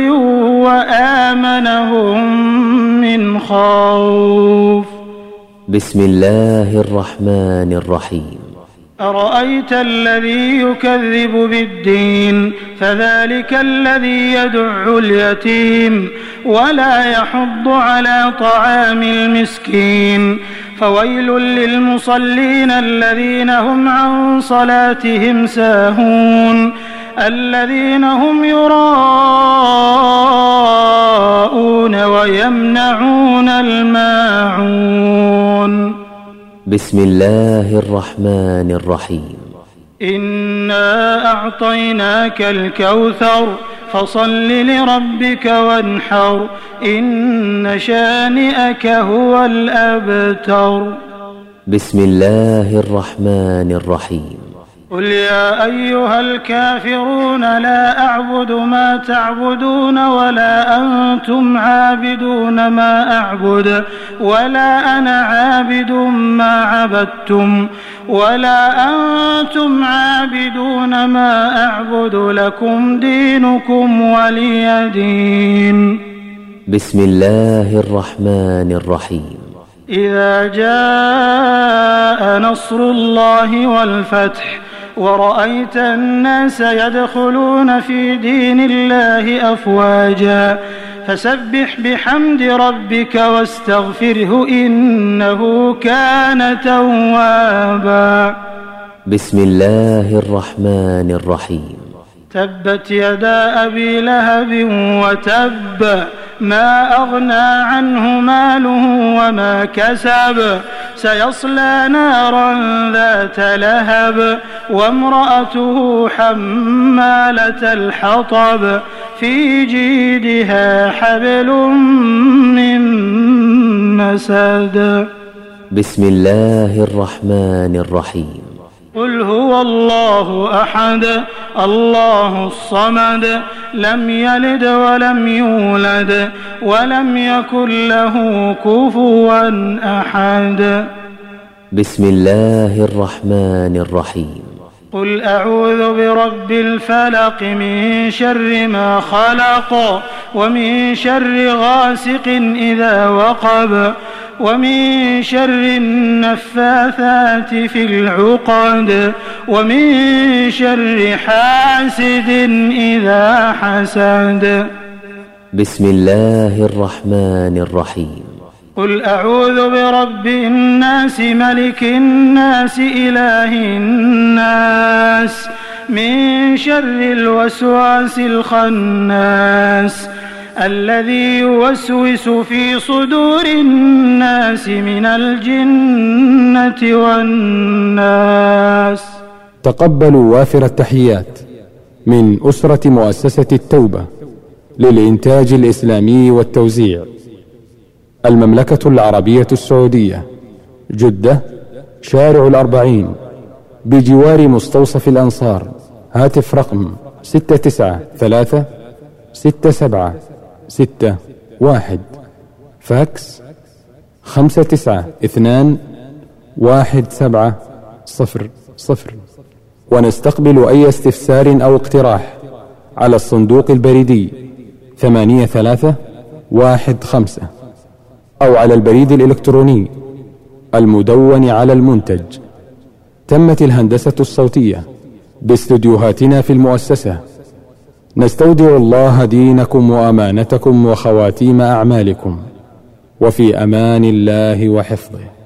وآمنهم من خوف. بسم الله الرحمن الرحيم. أرأيت الذي يكذب بالدين فذلك الذي يدع اليتيم ولا يحض على طعام المسكين فويل للمصلين الذين هم عن صلاتهم ساهون الذين هم يراءون ويمنعون الماعون. بسم الله الرحمن الرحيم. إنا أعطيناك الكوثر فصل لربك وانحر إن شانئك هو الأبتر. بسم الله الرحمن الرحيم. قل يا أيها الكافرون لا أعبد ما تعبدون ولا أنتم عابدون ما أعبد ولا أنا عابد ما عبدتم ولا أنتم عابدون ما أعبد لكم دينكم ولي دين. بسم الله الرحمن الرحيم. إذا جاء نصر الله والفتح ورأيت الناس يدخلون في دين الله أفواجا فسبح بحمد ربك واستغفره إنه كان توابا. بسم الله الرحمن الرحيم. تبت يدا أبي لهب وتب ما أغنى عنه ماله وما كسب سيصلى نارا ذات لهب وامرأته حمالة الحطب في جيدها حبل من مسد. بسم الله الرحمن الرحيم. قل هو الله أحد الله الصمد لم يلد ولم يولد ولم يكن له كفوا أحد. بسم الله الرحمن الرحيم. قل أعوذ برب الفلق من شر ما خلق ومن شر غاسق إذا وقب ومن شر النفاثات في العقد ومن شر حاسد إذا حسد. بسم الله الرحمن الرحيم. قل أعوذ برب الناس ملك الناس إله الناس من شر الوسواس الخناس الذي يوسوس في صدور الناس من الجنة والناس. تقبلوا وافر التحيات من أسرة مؤسسة التوبة للإنتاج الإسلامي والتوزيع، المملكة العربية السعودية، جدة، شارع الأربعين، بجوار مستوصف الأنصار. هاتف رقم ستة تسعة ثلاثة ستة سبعة ستة واحد، فاكس خمسة تسعة اثنان واحد سبعة صفر صفر. ونستقبل أي استفسار أو اقتراح على الصندوق البريدي ثمانية ثلاثة واحد خمسة أو على البريد الإلكتروني المدون على المنتج. تمت الهندسة الصوتية باستديوهاتنا في المؤسسة. نستودع الله دينكم وأمانتكم وخواتيم أعمالكم، وفي أمان الله وحفظه.